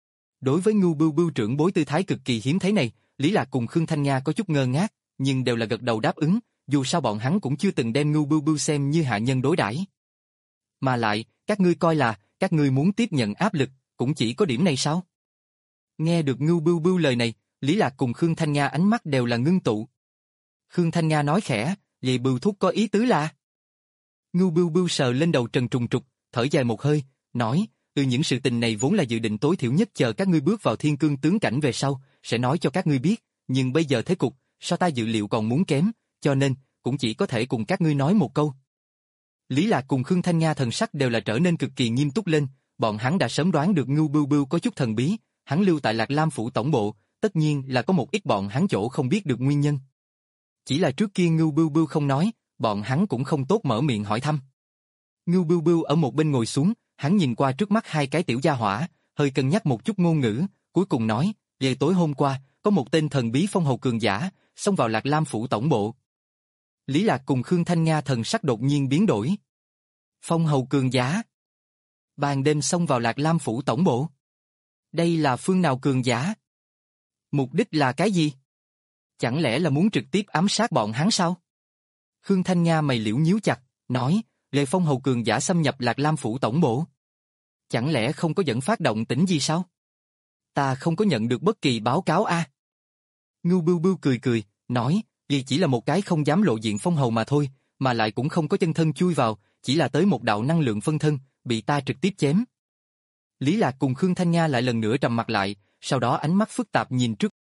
Đối với Ngưu Bưu Bưu trưởng bối tư thái cực kỳ hiếm thấy này, Lý Lạc cùng Khương Thanh Nga có chút ngơ ngác, nhưng đều là gật đầu đáp ứng, dù sao bọn hắn cũng chưa từng đem Ngưu Bưu Bưu xem như hạ nhân đối đãi. Mà lại, các ngươi coi là, các ngươi muốn tiếp nhận áp lực, cũng chỉ có điểm này sao? Nghe được Ngưu Bưu Bưu lời này, Lý Lạc cùng Khương Thanh Nga ánh mắt đều là ngưng tụ. Khương Thanh Nga nói khẽ, vậy Bưu thúc có ý tứ là? Ngưu Bưu Bưu sờ lên đầu trần trùng trục, thở dài một hơi, nói, từ những sự tình này vốn là dự định tối thiểu nhất chờ các ngươi bước vào thiên cương tướng cảnh về sau, sẽ nói cho các ngươi biết, nhưng bây giờ thế cục, so ta dự liệu còn muốn kém, cho nên, cũng chỉ có thể cùng các ngươi nói một câu. Lý Lạc cùng Khương Thanh Nga thần sắc đều là trở nên cực kỳ nghiêm túc lên, bọn hắn đã sớm đoán được Ngưu Bưu Bưu có chút thần bí, hắn lưu tại Lạc Lam phủ tổng bộ, tất nhiên là có một ít bọn hắn chỗ không biết được nguyên nhân. Chỉ là trước kia Ngưu Bưu Bưu không nói, bọn hắn cũng không tốt mở miệng hỏi thăm. Ngưu Bưu Bưu ở một bên ngồi xuống, hắn nhìn qua trước mắt hai cái tiểu gia hỏa, hơi cân nhắc một chút ngôn ngữ, cuối cùng nói, về tối hôm qua, có một tên thần bí phong hầu cường giả, xông vào Lạc Lam phủ tổng bộ. Lý Lạc cùng Khương Thanh Nga thần sắc đột nhiên biến đổi. Phong hầu cường giả? Ban đêm xông vào Lạc Lam phủ tổng bộ? Đây là phương nào cường giả? Mục đích là cái gì? Chẳng lẽ là muốn trực tiếp ám sát bọn hắn sao? Khương Thanh Nga mày liễu nhíu chặt, nói, Lệ phong hầu cường giả xâm nhập Lạc Lam phủ tổng bộ. Chẳng lẽ không có dẫn phát động tĩnh gì sao? Ta không có nhận được bất kỳ báo cáo a. À? Ngưu Bưu Bưu cười cười, nói, vì chỉ là một cái không dám lộ diện phong hầu mà thôi, mà lại cũng không có chân thân chui vào, chỉ là tới một đạo năng lượng phân thân, bị ta trực tiếp chém. Lý Lạc cùng Khương Thanh Nga lại lần nữa trầm mặt lại, sau đó ánh mắt phức tạp nhìn trước.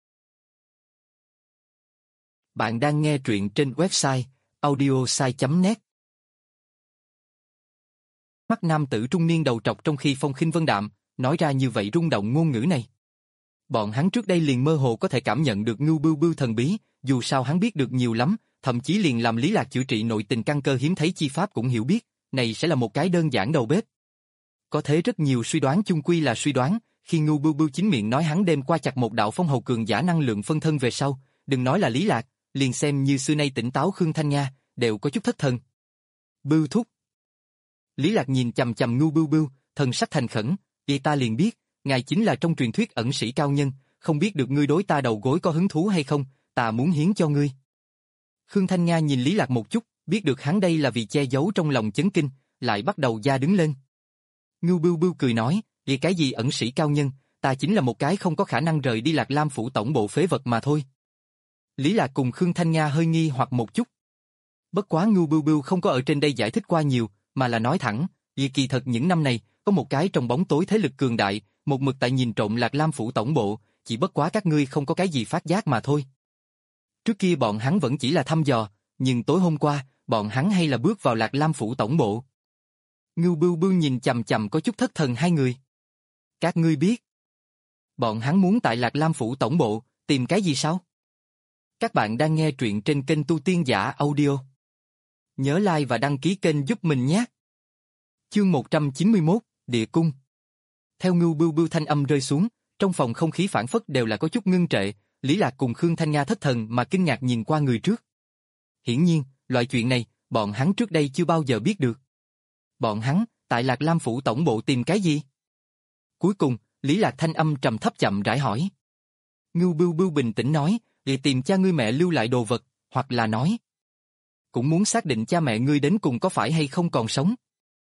Bạn đang nghe truyện trên website audiosai chấm net. Mắt nam tử trung niên đầu trọc trong khi phong khinh vân đạm, nói ra như vậy rung động ngôn ngữ này. Bọn hắn trước đây liền mơ hồ có thể cảm nhận được Ngưu Bưu Bưu thần bí, dù sao hắn biết được nhiều lắm, thậm chí liền làm Lý Lạc chữa trị nội tình căn cơ hiếm thấy chi pháp cũng hiểu biết, này sẽ là một cái đơn giản đầu bếp. Có thế rất nhiều suy đoán chung quy là suy đoán, khi Ngưu Bưu Bưu chính miệng nói hắn đêm qua chặt một đạo phong hầu cường giả năng lượng phân thân về sau, đừng nói là Lý Lạc, liền xem như xưa nay tỉnh táo Khương Thanh Nga, đều có chút thất thần. Bưu thúc. Lý Lạc nhìn chằm chằm Ngưu Bưu Bưu, thần sắc thành khẩn, vì ta liền biết, ngài chính là trong truyền thuyết ẩn sĩ cao nhân, không biết được ngươi đối ta đầu gối có hứng thú hay không, ta muốn hiến cho ngươi. Khương Thanh Nga nhìn Lý Lạc một chút, biết được hắn đây là vì che giấu trong lòng chấn kinh, lại bắt đầu da đứng lên. Ngưu Bưu Bưu cười nói, vì cái gì ẩn sĩ cao nhân, ta chính là một cái không có khả năng rời đi Lạc Lam phủ tổng bộ phế vật mà thôi. Lý Lạc cùng Khương Thanh Nga hơi nghi hoặc một chút. Bất quá Ngưu Bưu Bưu không có ở trên đây giải thích qua nhiều, mà là nói thẳng, vì kỳ thật những năm này, có một cái trong bóng tối thế lực cường đại, một mực tại nhìn trộm Lạc Lam phủ tổng bộ, chỉ bất quá các ngươi không có cái gì phát giác mà thôi. Trước kia bọn hắn vẫn chỉ là thăm dò, nhưng tối hôm qua, bọn hắn hay là bước vào Lạc Lam phủ tổng bộ. Ngưu Bưu Bưu nhìn chằm chằm có chút thất thần hai người. Các ngươi biết, bọn hắn muốn tại Lạc Lam Phủ tổng bộ, tìm cái gì sao? Các bạn đang nghe truyện trên kênh Tu Tiên Giả Audio. Nhớ like và đăng ký kênh giúp mình nhé. Chương một trăm chín mươi mốt, Địa Cung. Theo Ngưu Bưu Bưu thanh âm rơi xuống, trong phòng không khí phản phất đều là có chút ngưng trệ, Lý Lạc cùng Khương Thanh Nga thất thần mà kinh ngạc nhìn qua người trước. Hiển nhiên, loại chuyện này, bọn hắn trước đây chưa bao giờ biết được. Bọn hắn, tại Lạc Lam Phủ tổng bộ tìm cái gì? Cuối cùng, Lý Lạc thanh âm trầm thấp chậm rãi hỏi. Ngưu Bưu Bưu bình tĩnh nói, để tìm cha ngươi mẹ lưu lại đồ vật, hoặc là nói. Cũng muốn xác định cha mẹ ngươi đến cùng có phải hay không còn sống.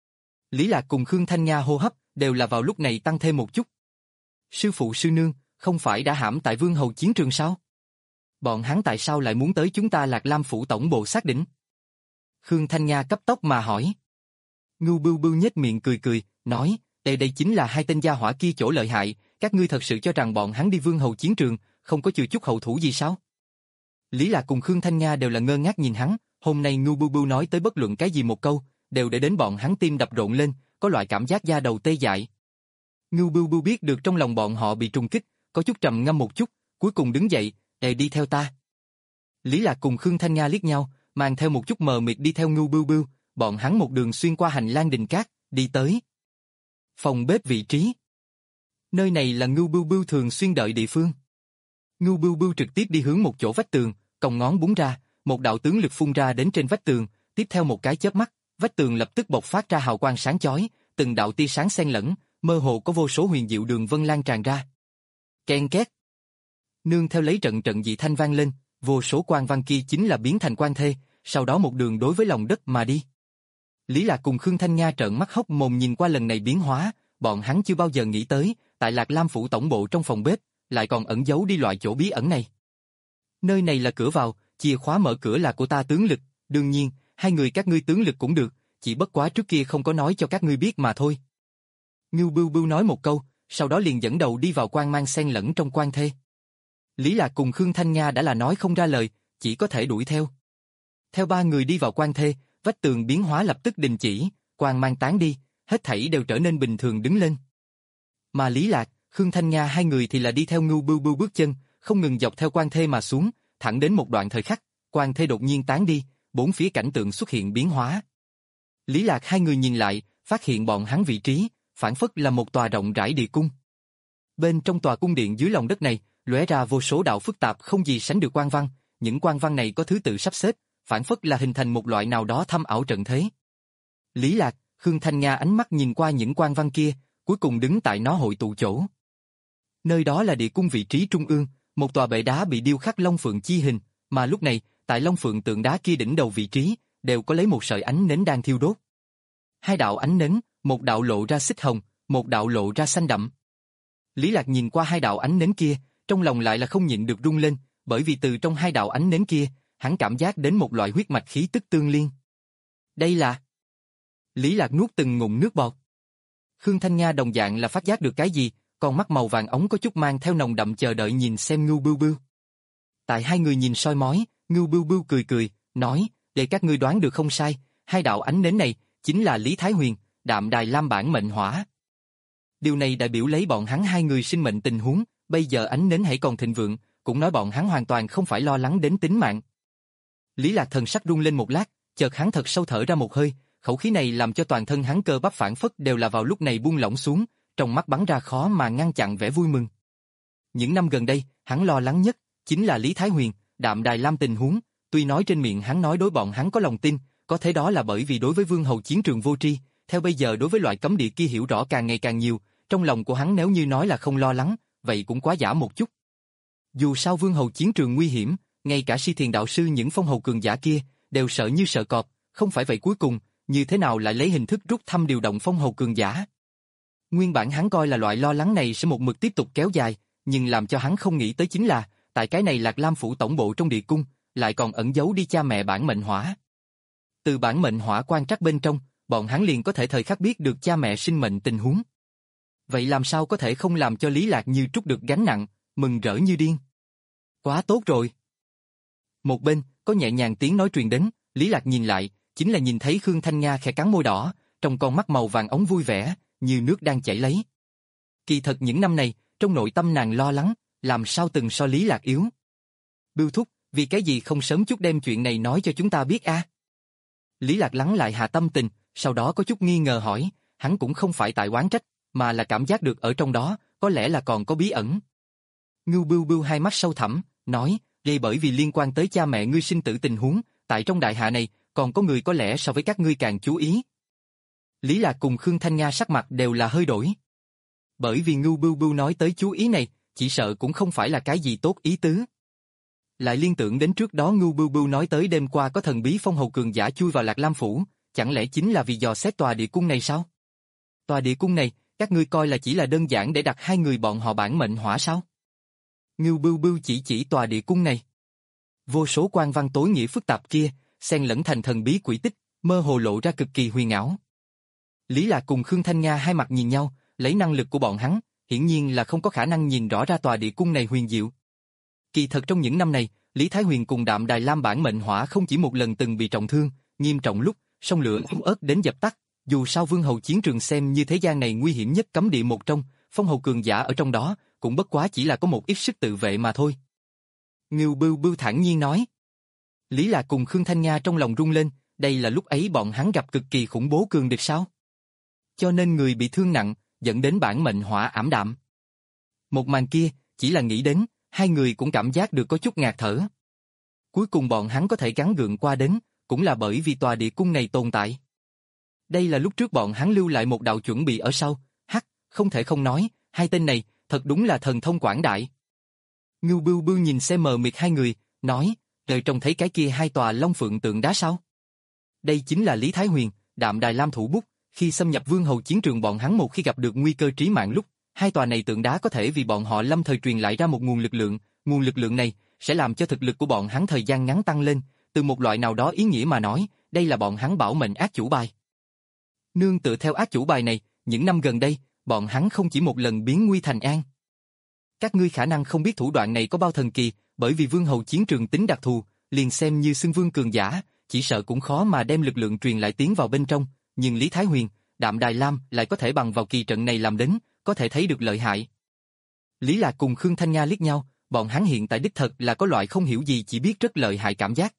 Lý Lạc cùng Khương Thanh Nga hô hấp, đều là vào lúc này tăng thêm một chút. Sư phụ sư nương, không phải đã hãm tại Vương Hầu chiến trường sao? Bọn hắn tại sao lại muốn tới chúng ta Lạc Lam Phủ tổng bộ xác định? Khương Thanh Nga cấp tốc mà hỏi. Ngưu Bưu Bưu nhếch miệng cười cười, nói, đây đây chính là hai tên gia hỏa kia chỗ lợi hại, các ngươi thật sự cho rằng bọn hắn đi Vương Hầu chiến trường, không có chừa chút hậu thủ gì sao? Lý Lạc cùng Khương Thanh Nga đều là ngơ ngác nhìn hắn, hôm nay Ngưu Bưu Bưu nói tới bất luận cái gì một câu, đều để đến bọn hắn tim đập rộn lên, có loại cảm giác da đầu tê dại. Ngưu Bưu Bưu biết được trong lòng bọn họ bị trùng kích, có chút trầm ngâm một chút, cuối cùng đứng dậy, "Ê đi theo ta." Lý Lạc cùng Khương Thanh Nga liếc nhau, mang theo một chút mờ mịt đi theo Ngưu Bưu Bưu, bọn hắn một đường xuyên qua hành lang đình cát, đi tới phòng bếp vị trí. Nơi này là Ngưu Bưu Bưu thường xuyên đợi địa phương. Ngưu Bưu Bưu trực tiếp đi hướng một chỗ vách tường, còng ngón búng ra, một đạo tướng lực phun ra đến trên vách tường, tiếp theo một cái chớp mắt, vách tường lập tức bộc phát ra hào quang sáng chói, từng đạo tia sáng xen lẫn, mơ hồ có vô số huyền diệu đường vân lan tràn ra. Ken két. Nương theo lấy trận trận dị thanh vang lên, vô số quang văn kia chính là biến thành quang thê, sau đó một đường đối với lòng đất mà đi. Lý Lạc cùng Khương Thanh Nga trợn mắt hốc mồm nhìn qua lần này biến hóa, bọn hắn chưa bao giờ nghĩ tới, tại Lạc Lam Phủ tổng bộ trong phòng bếp, lại còn ẩn giấu đi loại chỗ bí ẩn này. Nơi này là cửa vào, chìa khóa mở cửa là của ta tướng lực, đương nhiên, hai người các ngươi tướng lực cũng được, chỉ bất quá trước kia không có nói cho các ngươi biết mà thôi. Ngưu Bưu Bưu nói một câu, sau đó liền dẫn đầu đi vào quang mang xen lẫn trong quang thê. Lý Lạc cùng Khương Thanh Nga đã là nói không ra lời, chỉ có thể đuổi theo. Theo ba người đi vào quang thê, vách tường biến hóa lập tức đình chỉ, quang mang tán đi, hết thảy đều trở nên bình thường đứng lên. Mà Lý Lạc, Khương Thanh Nga hai người thì là đi theo Ngưu Bưu Bưu bước chân, không ngừng dọc theo quang thê mà xuống, thẳng đến một đoạn thời khắc, quang thê đột nhiên tán đi, bốn phía cảnh tượng xuất hiện biến hóa. Lý Lạc hai người nhìn lại, phát hiện bọn hắn vị trí, phản phất là một tòa rộng rãi địa cung. Bên trong tòa cung điện dưới lòng đất này, lóe ra vô số đạo phức tạp không gì sánh được quang văn, những quang văn này có thứ tự sắp xếp, phản phất là hình thành một loại nào đó thâm ảo trận thế. Lý Lạc, Khương Thanh Nga ánh mắt nhìn qua những quang văn kia, cuối cùng đứng tại nó hội tụ chỗ. Nơi đó là địa cung vị trí trung ương, một tòa bệ đá bị điêu khắc long phượng chi hình, mà lúc này, tại long phượng tượng đá kia đỉnh đầu vị trí, đều có lấy một sợi ánh nến đang thiêu đốt. Hai đạo ánh nến, một đạo lộ ra xích hồng, một đạo lộ ra xanh đậm. Lý Lạc nhìn qua hai đạo ánh nến kia, trong lòng lại là không nhịn được rung lên, bởi vì từ trong hai đạo ánh nến kia, hắn cảm giác đến một loại huyết mạch khí tức tương liên. Đây là... Lý Lạc nuốt từng ngụm nước bọt. Khương Thanh Nga đồng dạng là phát giác được cái gì, con mắt màu vàng ống có chút mang theo nồng đậm chờ đợi nhìn xem Ngưu Bưu Bưu. Tại hai người nhìn soi mói, Ngưu Bưu Bưu cười cười, nói, để các ngươi đoán được không sai, hai đạo ánh nến này, chính là Lý Thái Huyền, Đạm Đài Lam bản mệnh hỏa. Điều này đại biểu lấy bọn hắn hai người sinh mệnh tình huống, bây giờ ánh nến hãy còn thịnh vượng, cũng nói bọn hắn hoàn toàn không phải lo lắng đến tính mạng. Lý Lạc thần sắc rung lên một lát, chợt hắn thật sâu thở ra một hơi, khẩu khí này làm cho toàn thân hắn cơ bắp phản phất đều là vào lúc này buông lỏng xuống, trong mắt bắn ra khó mà ngăn chặn vẻ vui mừng. Những năm gần đây, hắn lo lắng nhất chính là Lý Thái Huyền, Đạm Đài Lam tình huống, tuy nói trên miệng hắn nói đối bọn hắn có lòng tin, có thể đó là bởi vì đối với Vương Hầu chiến trường vô tri, theo bây giờ đối với loại cấm địa kia hiểu rõ càng ngày càng nhiều, trong lòng của hắn nếu như nói là không lo lắng, vậy cũng quá giả một chút. Dù sao Vương Hầu chiến trường nguy hiểm, ngay cả Si Thiền đạo sư những phong hầu cường giả kia đều sợ như sợ cọp, không phải vậy cuối cùng, như thế nào lại lấy hình thức rút thăm điều động phong hầu cường giả? Nguyên bản hắn coi là loại lo lắng này sẽ một mực tiếp tục kéo dài, nhưng làm cho hắn không nghĩ tới chính là, tại cái này Lạc Lam Phủ tổng bộ trong địa cung, lại còn ẩn giấu đi cha mẹ bản mệnh hỏa. Từ bản mệnh hỏa quan trắc bên trong, bọn hắn liền có thể thời khắc biết được cha mẹ sinh mệnh tình huống. Vậy làm sao có thể không làm cho Lý Lạc như trút được gánh nặng, mừng rỡ như điên? Quá tốt rồi! Một bên, có nhẹ nhàng tiếng nói truyền đến, Lý Lạc nhìn lại, chính là nhìn thấy Khương Thanh Nga khẽ cắn môi đỏ, trong con mắt màu vàng ống vui vẻ, như nước đang chảy lấy. Kỳ thật những năm này, trong nội tâm nàng lo lắng, làm sao từng so Lý Lạc yếu. Bưu thúc, vì cái gì không sớm chút đem chuyện này nói cho chúng ta biết a? Lý Lạc lắng lại hạ tâm tình, sau đó có chút nghi ngờ hỏi, hắn cũng không phải tại oán trách, mà là cảm giác được ở trong đó, có lẽ là còn có bí ẩn. Ngưu Bưu Bưu hai mắt sâu thẳm, nói, đây bởi vì liên quan tới cha mẹ ngươi sinh tử tình huống, tại trong đại hạ này, còn có người có lẽ so với các ngươi càng chú ý. Lý Lạc cùng Khương Thanh Nga sắc mặt đều là hơi đổi. Bởi vì Ngưu Bưu Bưu nói tới chú ý này, chỉ sợ cũng không phải là cái gì tốt ý tứ. Lại liên tưởng đến trước đó Ngưu Bưu Bưu nói tới đêm qua có thần bí phong hầu cường giả chui vào Lạc Lam phủ, chẳng lẽ chính là vì dò xét tòa địa cung này sao? Tòa địa cung này, các ngươi coi là chỉ là đơn giản để đặt hai người bọn họ bản mệnh hỏa sao? Ngưu Bưu Bưu chỉ chỉ tòa địa cung này. Vô số quan văn tối nghĩa phức tạp kia, xen lẫn thành thần bí quỷ tích, mơ hồ lộ ra cực kỳ huyền ảo. Lý Lạc cùng Khương Thanh Nga hai mặt nhìn nhau, lấy năng lực của bọn hắn, hiển nhiên là không có khả năng nhìn rõ ra tòa địa cung này huyền diệu. Kỳ thật trong những năm này, Lý Thái Huyền cùng Đạm Đài Lam bản mệnh hỏa không chỉ một lần từng bị trọng thương, nghiêm trọng lúc, sông lửa không ớt đến dập tắt. Dù sao Vương Hầu chiến trường xem như thế gian này nguy hiểm nhất cấm địa một trong, phong hầu cường giả ở trong đó, cũng bất quá chỉ là có một ít sức tự vệ mà thôi. Ngưu Bưu Bưu thản nhiên nói. Lý Lạc cùng Khương Thanh Nga trong lòng rung lên, đây là lúc ấy bọn hắn gặp cực kỳ khủng bố cường địch sao? Cho nên người bị thương nặng, dẫn đến bản mệnh hỏa ảm đạm. Một màn kia, chỉ là nghĩ đến, hai người cũng cảm giác được có chút ngạt thở. Cuối cùng bọn hắn có thể gắng gượng qua đến, cũng là bởi vì tòa địa cung này tồn tại. Đây là lúc trước bọn hắn lưu lại một đạo chuẩn bị ở sau, hắc, không thể không nói, hai tên này, thật đúng là thần thông quảng đại. Ngưu Bưu Bưu nhìn xem mờ mịt hai người, nói, đời trông thấy cái kia hai tòa long phượng tượng đá sao? Đây chính là Lý Thái Huyền, Đạm Đài Lam thủ bút, khi xâm nhập Vương Hầu chiến trường bọn hắn một khi gặp được nguy cơ trí mạng lúc, hai tòa này tượng đá có thể vì bọn họ lâm thời truyền lại ra một nguồn lực lượng, nguồn lực lượng này sẽ làm cho thực lực của bọn hắn thời gian ngắn tăng lên, từ một loại nào đó ý nghĩa mà nói, đây là bọn hắn bảo mệnh ác chủ bài. Nương tựa theo ác chủ bài này, những năm gần đây, bọn hắn không chỉ một lần biến nguy thành an. Các ngươi khả năng không biết thủ đoạn này có bao thần kỳ, bởi vì Vương Hầu chiến trường tính đặc thù, liền xem như xưng vương cường giả, chỉ sợ cũng khó mà đem lực lượng truyền lại tiến vào bên trong, nhưng Lý Thái Huyền, Đạm Đài Lam lại có thể bằng vào kỳ trận này làm đến, có thể thấy được lợi hại. Lý Lạc cùng Khương Thanh Nga liếc nhau, bọn hắn hiện tại đích thật là có loại không hiểu gì chỉ biết rất lợi hại cảm giác.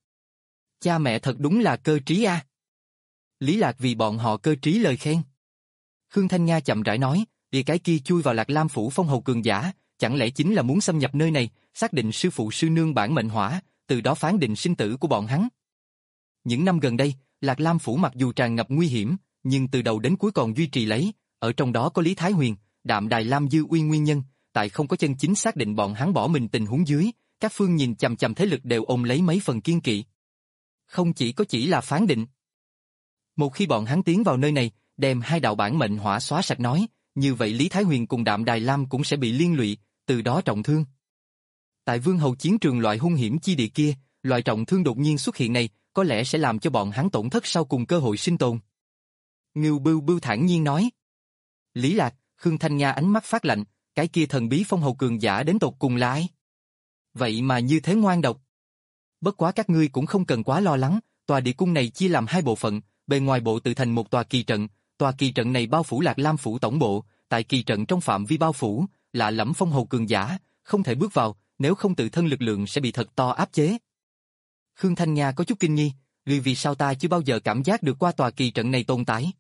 Cha mẹ thật đúng là cơ trí a. Lý Lạc vì bọn họ cơ trí lời khen. Khương Thanh Nga chậm rãi nói, vì cái kia chui vào Lạc Lam phủ phong hầu cường giả, chẳng lẽ chính là muốn xâm nhập nơi này, xác định sư phụ sư nương bản mệnh hỏa, từ đó phán định sinh tử của bọn hắn. Những năm gần đây, Lạc Lam phủ mặc dù tràn ngập nguy hiểm, nhưng từ đầu đến cuối còn duy trì lấy, ở trong đó có Lý Thái Huyền, Đạm Đài Lam dư uy nguyên nhân, tại không có chân chính xác định bọn hắn bỏ mình tình huống dưới, các phương nhìn chằm chằm thế lực đều ôm lấy mấy phần kiên kỵ. Không chỉ có chỉ là phán định. Một khi bọn hắn tiến vào nơi này, đem hai đạo bản mệnh hỏa xóa sạch nói, như vậy Lý Thái Huyền cùng Đạm Đài Lam cũng sẽ bị liên lụy, từ đó trọng thương. Tại Vương Hầu chiến trường loại hung hiểm chi địa kia, loại trọng thương đột nhiên xuất hiện này, có lẽ sẽ làm cho bọn hắn tổn thất sau cùng cơ hội sinh tồn. Ngưu Bưu Bưu thản nhiên nói. Lý Lạc, Khương Thanh Nga ánh mắt phát lạnh, cái kia thần bí phong hầu cường giả đến tột cùng là ai? Vậy mà như thế ngoan độc. Bất quá các ngươi cũng không cần quá lo lắng, tòa địa cung này chia làm hai bộ phận, bề ngoài bộ tự thành một tòa kỳ trận, tòa kỳ trận này bao phủ Lạc Lam phủ tổng bộ, tại kỳ trận trong phạm vi bao phủ, lạ lẫm phong hầu cường giả, không thể bước vào, nếu không tự thân lực lượng sẽ bị thật to áp chế. Khương Thanh Nga có chút kinh nghi, vì vì sao ta chưa bao giờ cảm giác được qua tòa kỳ trận này tồn tại.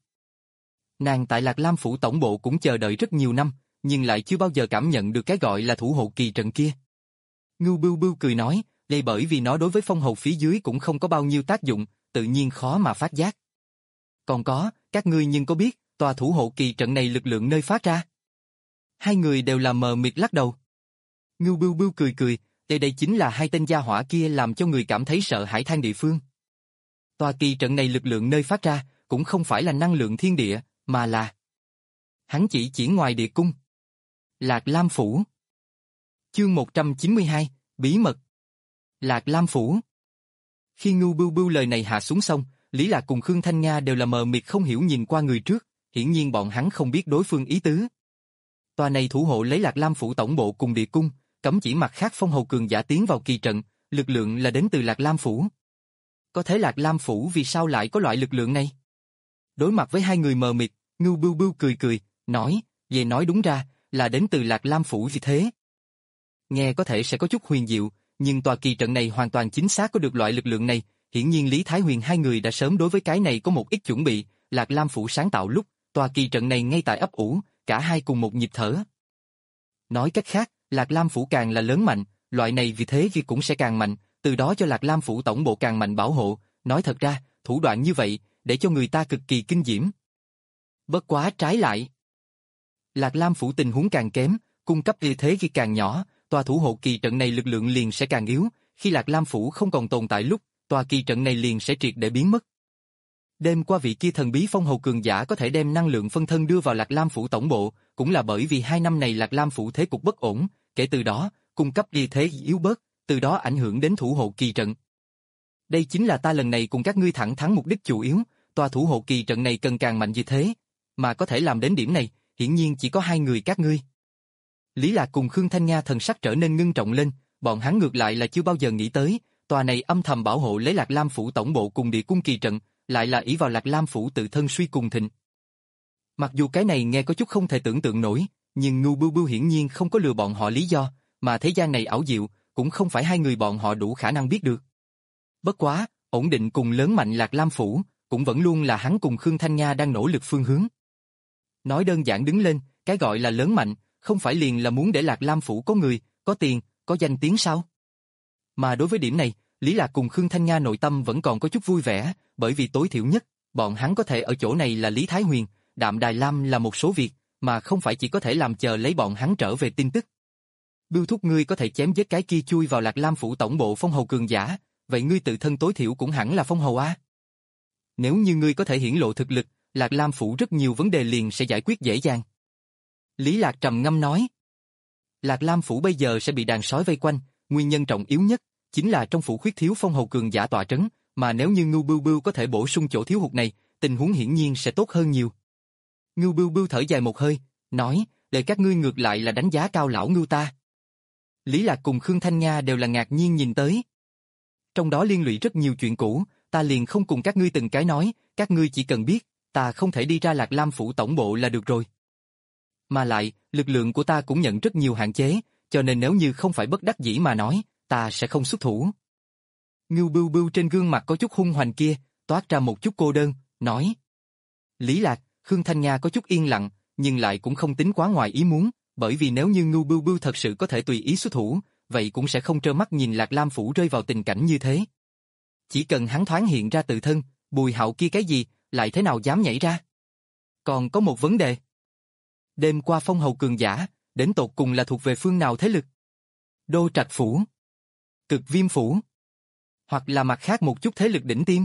Nàng tại Lạc Lam phủ tổng bộ cũng chờ đợi rất nhiều năm, nhưng lại chưa bao giờ cảm nhận được cái gọi là thủ hộ kỳ trận kia. Ngưu Bưu Bưu cười nói, đây bởi vì nó đối với phong hầu phía dưới cũng không có bao nhiêu tác dụng, tự nhiên khó mà phát giác. Còn có, các ngươi nhưng có biết, tòa thủ hộ kỳ trận này lực lượng nơi phát ra? Hai người đều là mờ mịt lắc đầu. Ngưu Bưu Bưu cười cười, đây đây chính là hai tên gia hỏa kia làm cho người cảm thấy sợ hãi than địa phương. Tòa kỳ trận này lực lượng nơi phát ra, cũng không phải là năng lượng thiên địa, mà là... Hắn chỉ chỉ ngoài địa cung. Lạc Lam phủ. Chương một trăm chín mươi hai, Bí mật. Lạc Lam phủ. Khi Ngưu Bưu Bưu lời này hạ xuống xong, Lý Lạc cùng Khương Thanh Nga đều là mờ mịt không hiểu nhìn qua người trước, hiển nhiên bọn hắn không biết đối phương ý tứ. Tòa này thủ hộ lấy Lạc Lam phủ tổng bộ cùng địa cung, cấm chỉ mặt khác phong hầu cường giả tiến vào kỳ trận, lực lượng là đến từ Lạc Lam phủ. Có thế Lạc Lam phủ vì sao lại có loại lực lượng này? Đối mặt với hai người mờ mịt, Ngưu Bưu Bưu cười cười, nói, về nói đúng ra, là đến từ Lạc Lam Phủ vì thế. Nghe có thể sẽ có chút huyền diệu, nhưng tòa kỳ trận này hoàn toàn chính xác có được loại lực lượng này, hiển nhiên Lý Thái Huyền hai người đã sớm đối với cái này có một ít chuẩn bị, Lạc Lam Phủ sáng tạo lúc, tòa kỳ trận này ngay tại ấp ủ, cả hai cùng một nhịp thở. Nói cách khác, Lạc Lam Phủ càng là lớn mạnh, loại này vì thế vì cũng sẽ càng mạnh, từ đó cho Lạc Lam Phủ tổng bộ càng mạnh bảo hộ, nói thật ra, thủ đoạn như vậy, để cho người ta cực kỳ kinh diễm. Bất quá trái lại. Lạc Lam Phủ tình huống càng kém, cung cấp ưu thế khi càng nhỏ, tòa thủ hộ kỳ trận này lực lượng liền sẽ càng yếu, khi Lạc Lam Phủ không còn tồn tại lúc, tòa kỳ trận này liền sẽ triệt để biến mất. Đêm qua vị kia thần bí phong hầu cường giả có thể đem năng lượng phân thân đưa vào Lạc Lam Phủ tổng bộ, cũng là bởi vì hai năm này Lạc Lam Phủ thế cục bất ổn, kể từ đó, cung cấp ưu thế yếu bớt, từ đó ảnh hưởng đến thủ hộ kỳ trận. Đây chính là ta lần này cùng các ngươi thẳng thắn mục đích chủ yếu, tòa thủ hộ kỳ trận này cần càng mạnh như thế, mà có thể làm đến điểm này, hiển nhiên chỉ có hai người các ngươi. Lý Lạc cùng Khương Thanh Nga thần sắc trở nên ngưng trọng lên, bọn hắn ngược lại là chưa bao giờ nghĩ tới, tòa này âm thầm bảo hộ lấy Lạc Lam Phủ tổng bộ cùng địa cung kỳ trận, lại là ỷ vào Lạc Lam Phủ tự thân suy cùng thịnh. Mặc dù cái này nghe có chút không thể tưởng tượng nổi, nhưng Ngưu Bưu Bưu hiển nhiên không có lừa bọn họ lý do, mà thế gian này ảo diệu, cũng không phải hai người bọn họ đủ khả năng biết được. Bất quá, ổn định cùng lớn mạnh Lạc Lam Phủ, cũng vẫn luôn là hắn cùng Khương Thanh Nga đang nỗ lực phương hướng. Nói đơn giản đứng lên, cái gọi là lớn mạnh, không phải liền là muốn để Lạc Lam Phủ có người, có tiền, có danh tiếng sao? Mà đối với điểm này, Lý Lạc cùng Khương Thanh Nga nội tâm vẫn còn có chút vui vẻ, bởi vì tối thiểu nhất, bọn hắn có thể ở chỗ này là Lý Thái Huyền, Đạm Đài Lam là một số việc, mà không phải chỉ có thể làm chờ lấy bọn hắn trở về tin tức. Bưu thúc ngươi có thể chém giết cái kia chui vào Lạc Lam Phủ tổng bộ phong hầu cường giả, vậy ngươi tự thân tối thiểu cũng hẳn là phong hầu a. Nếu như ngươi có thể hiển lộ thực lực, Lạc Lam Phủ rất nhiều vấn đề liền sẽ giải quyết dễ dàng. Lý Lạc trầm ngâm nói. Lạc Lam Phủ bây giờ sẽ bị đàn sói vây quanh, nguyên nhân trọng yếu nhất chính là trong phủ khuyết thiếu phong hầu cường giả tọa trấn, mà nếu như Ngưu Bưu Bưu có thể bổ sung chỗ thiếu hụt này, tình huống hiển nhiên sẽ tốt hơn nhiều. Ngưu Bưu Bưu thở dài một hơi, nói, để các ngươi ngược lại là đánh giá cao lão Ngưu ta. Lý Lạc cùng Khương Thanh Nga đều là ngạc nhiên nhìn tới. Trong đó liên lụy rất nhiều chuyện cũ, ta liền không cùng các ngươi từng cái nói, các ngươi chỉ cần biết, ta không thể đi ra Lạc Lam Phủ tổng bộ là được rồi. Mà lại, lực lượng của ta cũng nhận rất nhiều hạn chế, cho nên nếu như không phải bất đắc dĩ mà nói, ta sẽ không xuất thủ. Ngưu Bưu Bưu trên gương mặt có chút hung hoành kia, toát ra một chút cô đơn, nói. Lý Lạc, Khương Thanh Nga có chút yên lặng, nhưng lại cũng không tính quá ngoài ý muốn, bởi vì nếu như Ngưu Bưu Bưu thật sự có thể tùy ý xuất thủ, vậy cũng sẽ không trơ mắt nhìn Lạc Lam Phủ rơi vào tình cảnh như thế. Chỉ cần hắn thoáng hiện ra tự thân, Bùi Hạo kia cái gì, lại thế nào dám nhảy ra? Còn có một vấn đề. Đêm qua phong hầu cường giả, đến tột cùng là thuộc về phương nào thế lực? Đô Trạch Phủ, Cực Viêm Phủ, hoặc là mặt khác một chút thế lực đỉnh tiêm?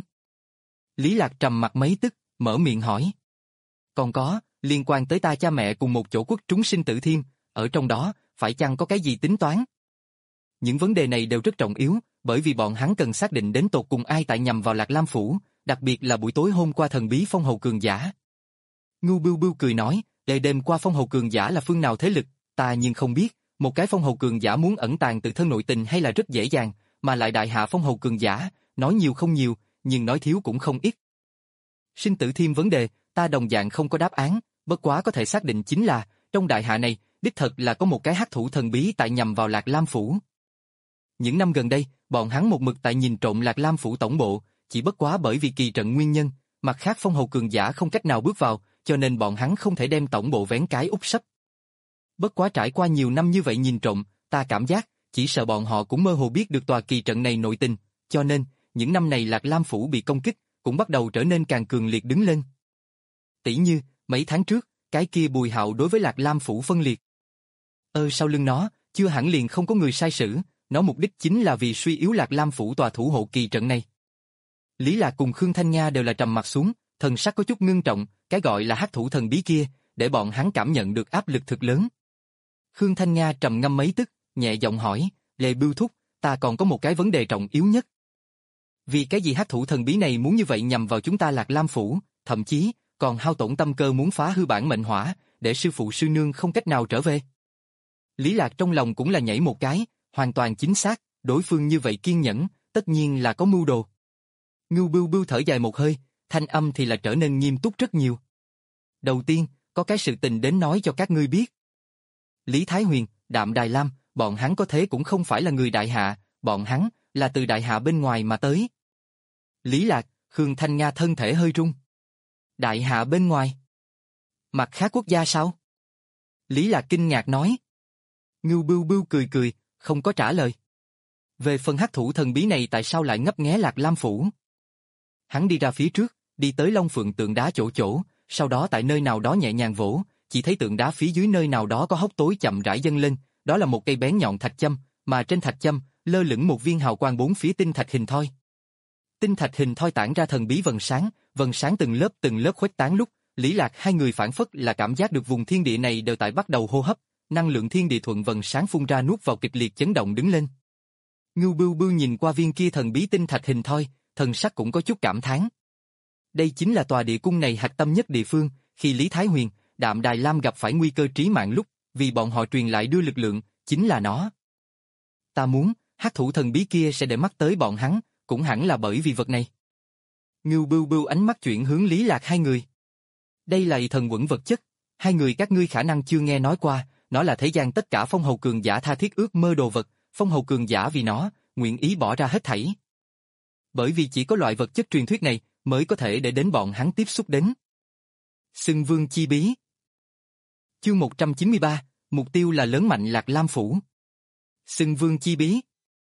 Lý Lạc trầm mặt mấy tức, mở miệng hỏi. Còn có, liên quan tới ta cha mẹ cùng một chỗ quốc trúng sinh tử thiên, ở trong đó, phải chăng có cái gì tính toán? Những vấn đề này đều rất trọng yếu, bởi vì bọn hắn cần xác định đến tột cùng ai tại nhằm vào Lạc Lam Phủ, đặc biệt là buổi tối hôm qua thần bí phong hầu cường giả. Ngưu Bưu Bưu cười nói, để đêm qua phong hầu cường giả là phương nào thế lực, ta nhưng không biết, một cái phong hầu cường giả muốn ẩn tàng tự thân nội tình hay là rất dễ dàng, mà lại đại hạ phong hầu cường giả, nói nhiều không nhiều, nhưng nói thiếu cũng không ít. Sinh tử thiên vấn đề, ta đồng dạng không có đáp án, bất quá có thể xác định chính là, trong đại hạ này, đích thật là có một cái hắc thủ thần bí tại nhằm vào Lạc Lam Phủ. Những năm gần đây, bọn hắn một mực tại nhìn trộm Lạc Lam Phủ tổng bộ, chỉ bất quá bởi vì kỳ trận nguyên nhân, mặt khác phong hầu cường giả không cách nào bước vào, cho nên bọn hắn không thể đem tổng bộ vén cái úp sấp. Bất quá trải qua nhiều năm như vậy nhìn trộm, ta cảm giác, chỉ sợ bọn họ cũng mơ hồ biết được tòa kỳ trận này nội tình, cho nên, những năm này Lạc Lam Phủ bị công kích, cũng bắt đầu trở nên càng cường liệt đứng lên. Tỷ như, mấy tháng trước, cái kia Bùi Hạo đối với Lạc Lam Phủ phân liệt. Ơ sau lưng nó, chưa hẳn liền không có người sai sử, nó mục đích chính là vì suy yếu Lạc Lam Phủ tòa thủ hộ kỳ trận này. Lý Lạc cùng Khương Thanh Nga đều là trầm mặt xuống, thần sắc có chút ngưng trọng, cái gọi là hắc thủ thần bí kia, để bọn hắn cảm nhận được áp lực thực lớn. Khương Thanh Nga trầm ngâm mấy tức, nhẹ giọng hỏi, Lê Bưu Thúc, ta còn có một cái vấn đề trọng yếu nhất. Vì cái gì hắc thủ thần bí này muốn như vậy nhằm vào chúng ta Lạc Lam Phủ, thậm chí, còn hao tổn tâm cơ muốn phá hư bản mệnh hỏa, để sư phụ sư nương không cách nào trở về. Lý Lạc trong lòng cũng là nhảy một cái, hoàn toàn chính xác, đối phương như vậy kiên nhẫn, tất nhiên là có mưu đồ. Ngưu Bưu Bưu thở dài một hơi, thanh âm thì là trở nên nghiêm túc rất nhiều. Đầu tiên, có cái sự tình đến nói cho các ngươi biết. Lý Thái Huyền, Đạm Đài Lam, bọn hắn có thế cũng không phải là người đại hạ, bọn hắn là từ đại hạ bên ngoài mà tới. Lý Lạc, Khương Thanh Nga thân thể hơi rung. Đại hạ bên ngoài? Mặt khác quốc gia sao? Lý Lạc kinh ngạc nói. Ngưu Bưu Bưu cười cười, không có trả lời. Về phần hắc thủ thần bí này tại sao lại ngấp nghé Lạc Lam phủ? Hắn đi ra phía trước, đi tới Long Phượng tượng đá chỗ chỗ, sau đó tại nơi nào đó nhẹ nhàng vỗ, chỉ thấy tượng đá phía dưới nơi nào đó có hốc tối chậm rãi dâng lên, đó là một cây bén nhọn thạch châm, mà trên thạch châm lơ lửng một viên hào quang bốn phía tinh thạch hình thoi. Tinh thạch hình thoi tản ra thần bí vầng sáng, vầng sáng từng lớp từng lớp khuếch tán lúc, Lý Lạc hai người phản phất là cảm giác được vùng thiên địa này đều tại bắt đầu hô hấp, năng lượng thiên địa thuận vầng sáng phun ra nuốt vào kịch liệt chấn động đứng lên. Ngưu Bưu Bưu nhìn qua viên kia thần bí tinh thạch hình thoi, thần sắc cũng có chút cảm thán. Đây chính là tòa địa cung này hạch tâm nhất địa phương, khi Lý Thái Huyền, Đạm Đài Lam gặp phải nguy cơ trí mạng lúc, vì bọn họ truyền lại đưa lực lượng, chính là nó. Ta muốn, hắc thủ thần bí kia sẽ để mắt tới bọn hắn, cũng hẳn là bởi vì vật này. Ngưu Bưu Bưu ánh mắt chuyển hướng Lý Lạc hai người. Đây là thần quẩn vật chất, hai người các ngươi khả năng chưa nghe nói qua, nó là thế gian tất cả phong hầu cường giả tha thiết ước mơ đồ vật, phong hầu cường giả vì nó, nguyện ý bỏ ra hết thảy. Bởi vì chỉ có loại vật chất truyền thuyết này mới có thể để đến bọn hắn tiếp xúc đến. Xưng Vương chi bí. Chương một trăm chín mươi ba, mục tiêu là lớn mạnh Lạc Lam phủ. Xưng Vương chi bí.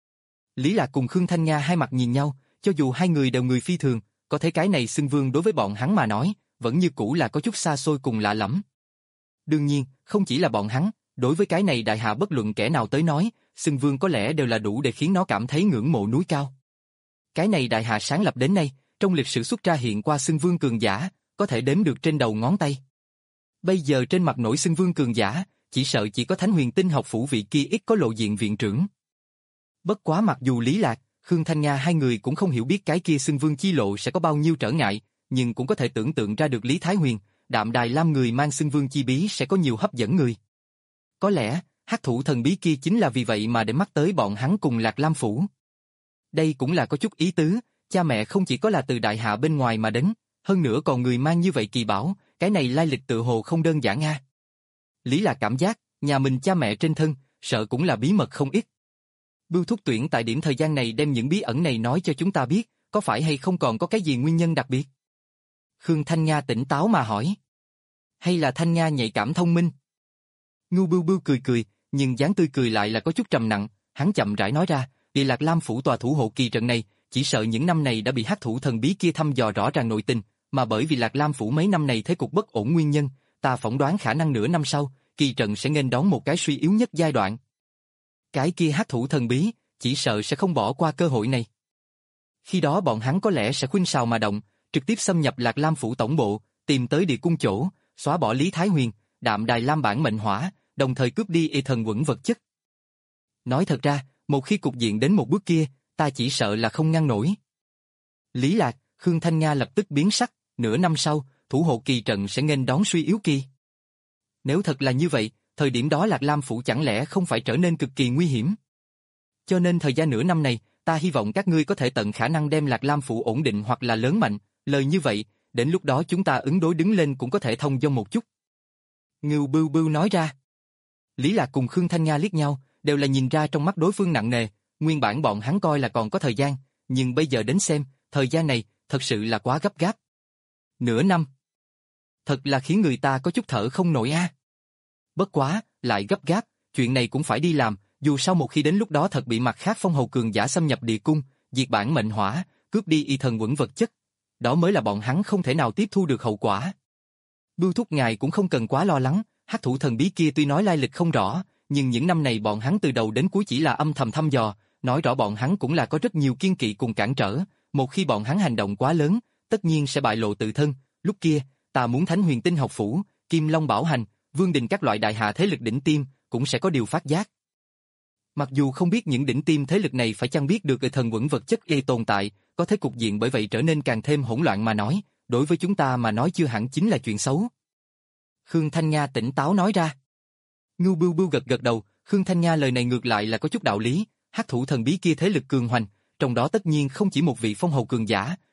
Lý Lạc cùng Khương Thanh Nga hai mặt nhìn nhau, cho dù hai người đều người phi thường, có thể cái này xưng vương đối với bọn hắn mà nói, vẫn như cũ là có chút xa xôi cùng lạ lẫm. Đương nhiên, không chỉ là bọn hắn, đối với cái này đại hạ bất luận kẻ nào tới nói, xưng vương có lẽ đều là đủ để khiến nó cảm thấy ngưỡng mộ núi cao. Cái này đại hạ sáng lập đến nay, trong lịch sử xuất ra hiện qua xưng vương cường giả, có thể đếm được trên đầu ngón tay. Bây giờ trên mặt nổi xưng vương cường giả, chỉ sợ chỉ có Thánh Huyền Tinh học phủ vị kia ít có lộ diện viện trưởng. Bất quá mặc dù Lý Lạc, Khương Thanh Nga hai người cũng không hiểu biết cái kia xưng vương chi lộ sẽ có bao nhiêu trở ngại, nhưng cũng có thể tưởng tượng ra được Lý Thái Huyền, Đạm Đài Lam người mang xưng vương chi bí sẽ có nhiều hấp dẫn người. Có lẽ, hắc thủ thần bí kia chính là vì vậy mà để mắt tới bọn hắn cùng Lạc Lam phủ. Đây cũng là có chút ý tứ, cha mẹ không chỉ có là từ đại hạ bên ngoài mà đến, hơn nữa còn người mang như vậy kỳ bảo, cái này lai lịch tự hồ không đơn giản a. Lý Lạc cảm giác, nhà mình cha mẹ trên thân, sợ cũng là bí mật không ít. Bưu Thúc Tuyển tại điểm thời gian này đem những bí ẩn này nói cho chúng ta biết, có phải hay không còn có cái gì nguyên nhân đặc biệt? Khương Thanh Nga tỉnh táo mà hỏi. Hay là Thanh Nga nhạy cảm thông minh? Ngưu Bưu Bưu cười cười, nhưng dáng tươi cười lại là có chút trầm nặng, hắn chậm rãi nói ra, địa Lạc Lam phủ tòa thủ hộ kỳ trận này, chỉ sợ những năm này đã bị hắc thủ thần bí kia thăm dò rõ ràng nội tình, mà bởi vì Lạc Lam phủ mấy năm này thế cục bất ổn nguyên nhân, ta phỏng đoán khả năng nửa năm sau, kỳ trận sẽ nghênh đón một cái suy yếu nhất giai đoạn. Cái kia hắc thủ thần bí, chỉ sợ sẽ không bỏ qua cơ hội này. Khi đó bọn hắn có lẽ sẽ khuynh sào mà động, trực tiếp xâm nhập Lạc Lam phủ tổng bộ, tìm tới địa cung chỗ, xóa bỏ Lý Thái Huyền, Đạm Đài Lam bản mệnh hỏa, đồng thời cướp đi y thần quẩn vật chất. Nói thật ra, một khi cục diện đến một bước kia, ta chỉ sợ là không ngăn nổi. Lý Lạc, Khương Thanh Nga lập tức biến sắc, nửa năm sau, thủ hộ kỳ trận sẽ nghênh đón suy yếu kỳ. Nếu thật là như vậy, thời điểm đó Lạc Lam phủ chẳng lẽ không phải trở nên cực kỳ nguy hiểm? Cho nên thời gian nửa năm này, ta hy vọng các ngươi có thể tận khả năng đem Lạc Lam phủ ổn định hoặc là lớn mạnh, lời như vậy, đến lúc đó chúng ta ứng đối đứng lên cũng có thể thông dong một chút. Ngưu Bưu Bưu nói ra. Lý Lạc cùng Khương Thanh Nga liếc nhau, đều là nhìn ra trong mắt đối phương nặng nề, nguyên bản bọn hắn coi là còn có thời gian, nhưng bây giờ đến xem, thời gian này, thật sự là quá gấp gáp. Nửa năm. Thật là khiến người ta có chút thở không nổi a. Bất quá, lại gấp gáp, chuyện này cũng phải đi làm, dù sao một khi đến lúc đó thật bị mặt khác phong hầu cường giả xâm nhập địa cung, diệt bản mệnh hỏa, cướp đi y thần quẩn vật chất, đó mới là bọn hắn không thể nào tiếp thu được hậu quả. Bưu Thúc ngài cũng không cần quá lo lắng, hắc thủ thần bí kia tuy nói lai lịch không rõ, nhưng những năm này bọn hắn từ đầu đến cuối chỉ là âm thầm thăm dò, nói rõ bọn hắn cũng là có rất nhiều kiên kỵ cùng cản trở, một khi bọn hắn hành động quá lớn, tất nhiên sẽ bại lộ tự thân, lúc kia, ta muốn Thánh Huyền Tinh học phủ, Kim Long Bảo Hành, Vương Đình các loại đại hạ thế lực đỉnh tiêm, cũng sẽ có điều phát giác. Mặc dù không biết những đỉnh tiêm thế lực này phải chăng biết được thần quẩn vật chất y tồn tại, có thể cục diện bởi vậy trở nên càng thêm hỗn loạn mà nói, đối với chúng ta mà nói chưa hẳn chính là chuyện xấu. Khương Thanh Nga tỉnh táo nói ra. Ngưu Bưu Bưu gật gật đầu, Khương Thanh Nga lời này ngược lại là có chút đạo lý, hắc thủ thần bí kia thế lực cường hoành, trong đó tất nhiên không chỉ một vị phong hầu cường giả,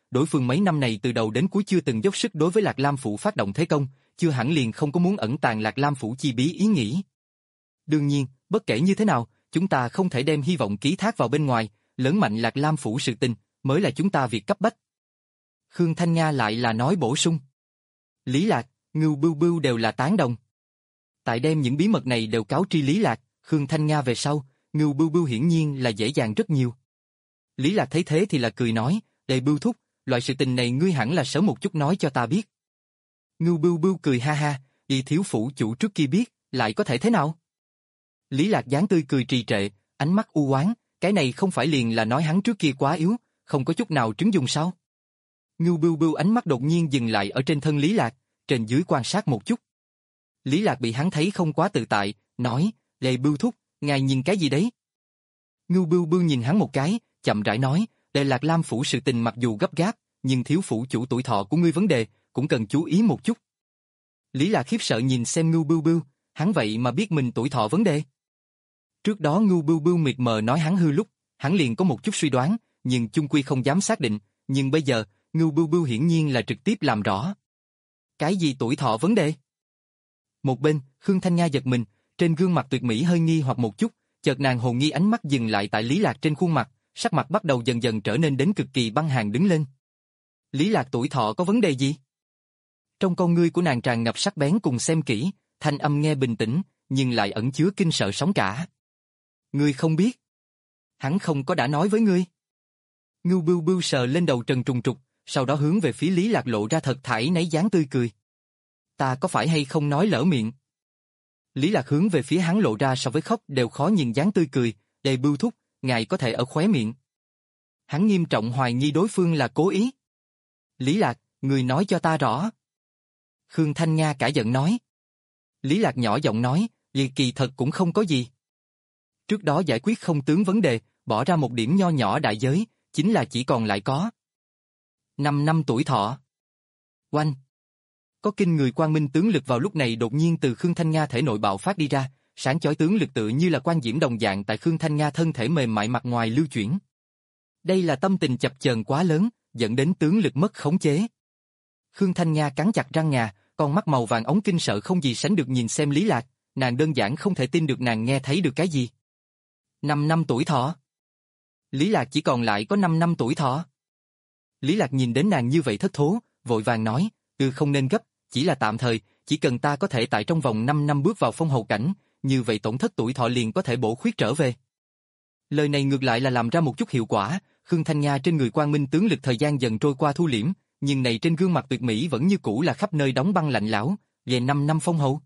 đối phương mấy năm này từ đầu đến cuối chưa từng dốc sức đối với Lạc Lam Phủ phát động thế công, chưa hẳn liền không có muốn ẩn tàng Lạc Lam Phủ chi bí ý nghĩ. Đương nhiên, bất kể như thế nào, chúng ta không thể đem hy vọng ký thác vào bên ngoài, lớn mạnh Lạc Lam Phủ sự tình, mới là chúng ta việc cấp bách. Khương Thanh Nga lại là nói bổ sung. Lý Lạc, Ngưu Bưu Bưu đều là tán đồng. Tại đem những bí mật này đều cáo tri Lý Lạc, Khương Thanh Nga về sau, Ngưu Bưu Bưu hiển nhiên là dễ dàng rất nhiều. Lý Lạc thấy thế thì là cười nói, Đề Bưu thúc, loại sự tình này ngươi hẳn là sớm một chút nói cho ta biết. Ngưu Bưu Bưu cười ha ha, y thiếu phủ chủ trước kia biết, lại có thể thế nào? Lý Lạc dáng tươi cười trì trệ, ánh mắt u oán, cái này không phải liền là nói hắn trước kia quá yếu, không có chút nào trứng dùng sao? Ngưu Bưu Bưu ánh mắt đột nhiên dừng lại ở trên thân Lý Lạc, trên dưới quan sát một chút. Lý Lạc bị hắn thấy không quá tự tại, nói, Đề Bưu thúc, ngài nhìn cái gì đấy? Ngưu Bưu Bưu nhìn hắn một cái, chậm rãi nói, Đề Lạc Lam Phủ sự tình mặc dù gấp gáp, nhưng thiếu phủ chủ tuổi thọ của ngươi vấn đề, cũng cần chú ý một chút. Lý Lạc khiếp sợ nhìn xem Ngưu Bưu Bưu, hắn vậy mà biết mình tuổi thọ vấn đề. Trước đó Ngưu Bưu Bưu mịt mờ nói hắn hư lúc, hắn liền có một chút suy đoán, nhưng chung quy không dám xác định, nhưng bây giờ, Ngưu Bưu Bưu hiển nhiên là trực tiếp làm rõ. Cái gì tuổi thọ vấn đề? Một bên, Khương Thanh Nga giật mình, trên gương mặt tuyệt mỹ hơi nghi hoặc một chút, chợt nàng hồ nghi ánh mắt dừng lại tại Lý Lạc trên khuôn mặt, sắc mặt bắt đầu dần dần trở nên đến cực kỳ băng hàn đứng lên. Lý Lạc tuổi thọ có vấn đề gì? Trong con ngươi của nàng tràn ngập sắc bén cùng xem kỹ, thanh âm nghe bình tĩnh, nhưng lại ẩn chứa kinh sợ sóng cả. Ngươi không biết? Hắn không có đã nói với ngươi. Ngưu Bưu Bưu sờ lên đầu Trần Trùng Trục, sau đó hướng về phía Lý Lạc lộ ra thật thảy nấy dáng tươi cười. Ta có phải hay không nói lỡ miệng? Lý Lạc hướng về phía hắn lộ ra so với khóc đều khó nhìn dáng tươi cười, Đề Bưu thúc, ngài có thể ở khóe miệng. Hắn nghiêm trọng hoài nghi đối phương là cố ý. Lý Lạc, người nói cho ta rõ. Khương Thanh Nga cả giận nói. Lý Lạc nhỏ giọng nói, vì kỳ thật cũng không có gì. Trước đó giải quyết không tướng vấn đề, bỏ ra một điểm nho nhỏ đại giới, chính là chỉ còn lại có năm năm tuổi thọ. Oanh! Có kinh người quang minh tướng lực vào lúc này đột nhiên từ Khương Thanh Nga thể nội bạo phát đi ra, sáng chói tướng lực tự như là quan diễm đồng dạng tại Khương Thanh Nga thân thể mềm mại mặt ngoài lưu chuyển. Đây là tâm tình chập chờn quá lớn, dẫn đến tướng lực mất khống chế. Khương Thanh Nga cắn chặt răng ngà, con mắt màu vàng ống kinh sợ không gì sánh được nhìn xem Lý Lạc, nàng đơn giản không thể tin được nàng nghe thấy được cái gì. Năm năm tuổi thọ. Lý Lạc chỉ còn lại có năm năm tuổi thọ. Lý Lạc nhìn đến nàng như vậy thất thố, vội vàng nói, ừ không nên gấp, chỉ là tạm thời, chỉ cần ta có thể tại trong vòng năm năm bước vào phong hầu cảnh, như vậy tổn thất tuổi thọ liền có thể bổ khuyết trở về. Lời này ngược lại là làm ra một chút hiệu quả, Khương Thanh Nga trên người quang minh tướng lực thời gian dần trôi qua thu liễm, nhưng này trên gương mặt tuyệt mỹ vẫn như cũ là khắp nơi đóng băng lạnh lẽo, về năm năm phong hầu.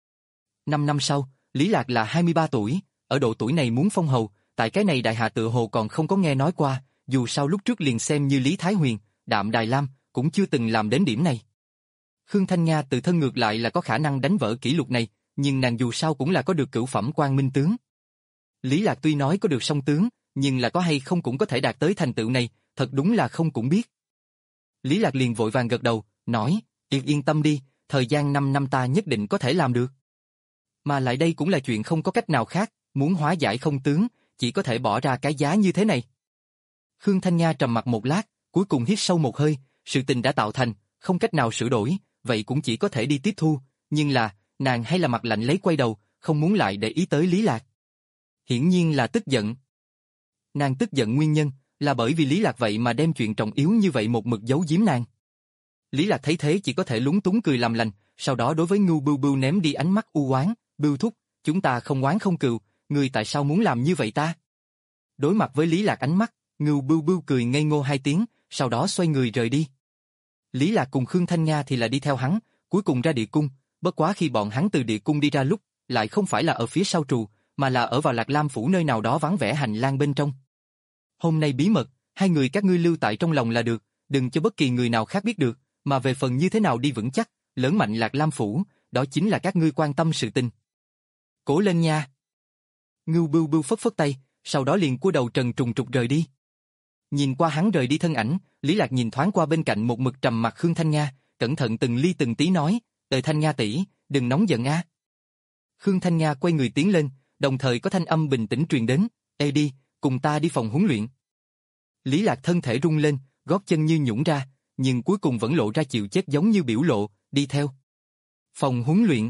Năm năm sau, Lý Lạc là hai mươi ba tuổi, ở độ tuổi này muốn phong hầu, tại cái này đại hạ tự hồ còn không có nghe nói qua, dù sao lúc trước liền xem như Lý Thái Huyền, Đạm Đài Lam, cũng chưa từng làm đến điểm này. Khương Thanh Nga tự thân ngược lại là có khả năng đánh vỡ kỷ lục này, nhưng nàng dù sao cũng là có được cửu phẩm quang minh tướng. Lý Lạc tuy nói có được song tướng, nhưng là có hay không cũng có thể đạt tới thành tựu này, thật đúng là không cũng biết. Lý Lạc liền vội vàng gật đầu, nói, yên yên tâm đi, thời gian năm năm ta nhất định có thể làm được. Mà lại đây cũng là chuyện không có cách nào khác, muốn hóa giải không tướng, chỉ có thể bỏ ra cái giá như thế này. Khương Thanh Nga trầm mặt một lát, cuối cùng hít sâu một hơi, sự tình đã tạo thành, không cách nào sửa đổi, vậy cũng chỉ có thể đi tiếp thu, nhưng là, nàng hay là mặt lạnh lấy quay đầu, không muốn lại để ý tới Lý Lạc. Hiển nhiên là tức giận. Nàng tức giận nguyên nhân, là bởi vì Lý Lạc vậy mà đem chuyện trọng yếu như vậy một mực giấu giếm nàng. Lý Lạc thấy thế chỉ có thể lúng túng cười làm lành, sau đó đối với Ngưu Bưu Bưu ném đi ánh mắt u oán, Bưu thúc, chúng ta không oán không cừu, ngươi tại sao muốn làm như vậy ta? Đối mặt với Lý Lạc ánh mắt, Ngưu Bưu Bưu cười ngây ngô hai tiếng, sau đó xoay người rời đi. Lý Lạc cùng Khương Thanh Nga thì là đi theo hắn, cuối cùng ra địa cung, bất quá khi bọn hắn từ địa cung đi ra lúc, lại không phải là ở phía sau trù, mà là ở vào Lạc Lam phủ nơi nào đó vắng vẻ hành lang bên trong. Hôm nay bí mật, hai người các ngươi lưu tại trong lòng là được, đừng cho bất kỳ người nào khác biết được, mà về phần như thế nào đi vững chắc, lớn mạnh Lạc Lam phủ, đó chính là các ngươi quan tâm sự tình. Cố lên nha. Ngưu Bưu Bưu phất phất tay, sau đó liền cua đầu Trần Trùng Trục rời đi. Nhìn qua hắn rời đi thân ảnh, Lý Lạc nhìn thoáng qua bên cạnh một mực trầm mặc Khương Thanh Nga, cẩn thận từng ly từng tí nói, "Tề Thanh Nga tỷ, đừng nóng giận a." Khương Thanh Nga quay người tiến lên, đồng thời có thanh âm bình tĩnh truyền đến, "Ê đi, cùng ta đi phòng huấn luyện." Lý Lạc thân thể rung lên, gót chân như nhũn ra, nhưng cuối cùng vẫn lộ ra chịu chết giống như biểu lộ, đi theo. Phòng huấn luyện.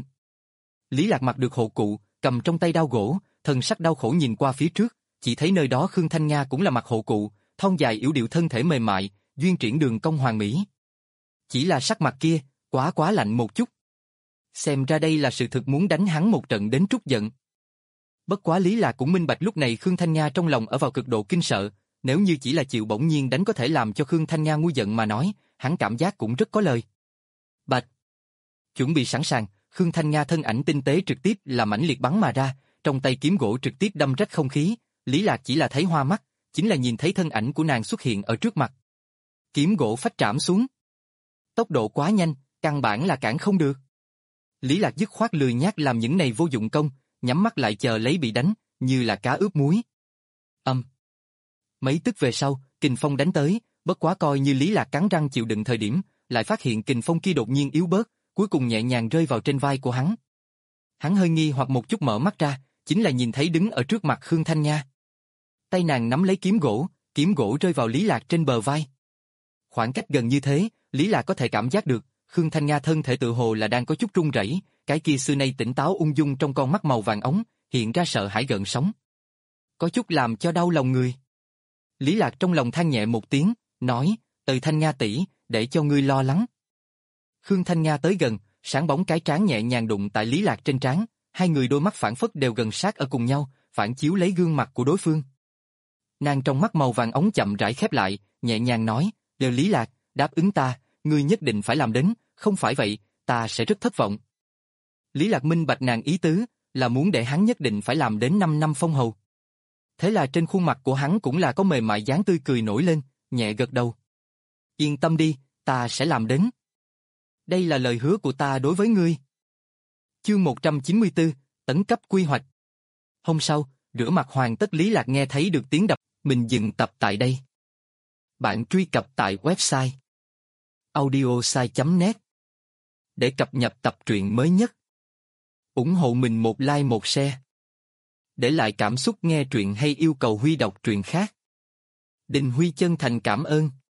Lý Lạc mặc được hộ cụ, cầm trong tay đao gỗ, thần sắc đau khổ nhìn qua phía trước, chỉ thấy nơi đó Khương Thanh Nga cũng là mặc hộ cụ, thon dài yểu điệu thân thể mềm mại, duyên triển đường cong hoàn mỹ. Chỉ là sắc mặt kia, quá quá lạnh một chút. Xem ra đây là sự thực muốn đánh hắn một trận đến trút giận. Bất quá Lý Lạc cũng minh bạch lúc này Khương Thanh Nga trong lòng ở vào cực độ kinh sợ, nếu như chỉ là chịu bỗng nhiên đánh có thể làm cho Khương Thanh Nga ngu giận mà nói, hắn cảm giác cũng rất có lời. Bạch. Chuẩn bị sẵn sàng, Khương Thanh Nga thân ảnh tinh tế trực tiếp là mãnh liệt bắn mà ra, trong tay kiếm gỗ trực tiếp đâm rách không khí, Lý Lạc chỉ là thấy hoa mắt, chính là nhìn thấy thân ảnh của nàng xuất hiện ở trước mặt. Kiếm gỗ phách trảm xuống. Tốc độ quá nhanh, căn bản là cản không được. Lý Lạc dứt khoát lười nhác làm những này vô dụng công, nhắm mắt lại chờ lấy bị đánh, như là cá ướp muối. Âm. Mấy tức về sau, kình phong đánh tới, bất quá coi như Lý Lạc cắn răng chịu đựng thời điểm, lại phát hiện kình phong kia đột nhiên yếu bớt, cuối cùng nhẹ nhàng rơi vào trên vai của hắn. Hắn hơi nghi hoặc một chút mở mắt ra, chính là nhìn thấy đứng ở trước mặt Khương Thanh Nga. Tay nàng nắm lấy kiếm gỗ, kiếm gỗ rơi vào Lý Lạc trên bờ vai. Khoảng cách gần như thế, Lý Lạc có thể cảm giác được, Khương Thanh Nga thân thể tự hồ là đang có chút run rẩy, cái kia xưa nay tỉnh táo ung dung trong con mắt màu vàng ống, hiện ra sợ hãi gợn sóng. Có chút làm cho đau lòng người. Lý Lạc trong lòng than nhẹ một tiếng, nói, từ Thanh Nga tỷ, để cho ngươi lo lắng. Khương Thanh Nga tới gần, sáng bóng cái trán nhẹ nhàng đụng tại Lý Lạc trên trán, hai người đôi mắt phản phất đều gần sát ở cùng nhau, phản chiếu lấy gương mặt của đối phương. Nàng trong mắt màu vàng ống chậm rãi khép lại, nhẹ nhàng nói, đều Lý Lạc, đáp ứng ta, ngươi nhất định phải làm đến, không phải vậy, ta sẽ rất thất vọng. Lý Lạc minh bạch nàng ý tứ, là muốn để hắn nhất định phải làm đến năm năm phong hầu. Thế là trên khuôn mặt của hắn cũng là có mềm mại dáng tươi cười nổi lên, nhẹ gật đầu. Yên tâm đi, ta sẽ làm đến. Đây là lời hứa của ta đối với ngươi. Chương một trăm chín mươi tư, tấn cấp quy hoạch. Hôm sau, rửa mặt hoàn tất Lý Lạc nghe thấy được tiếng đập, mình dừng tập tại đây. Bạn truy cập tại website audiosai chấm net để cập nhật tập truyện mới nhất. Ủng hộ mình một like một share. Để lại cảm xúc nghe truyện hay yêu cầu Huy đọc truyện khác. Đình Huy chân thành cảm ơn.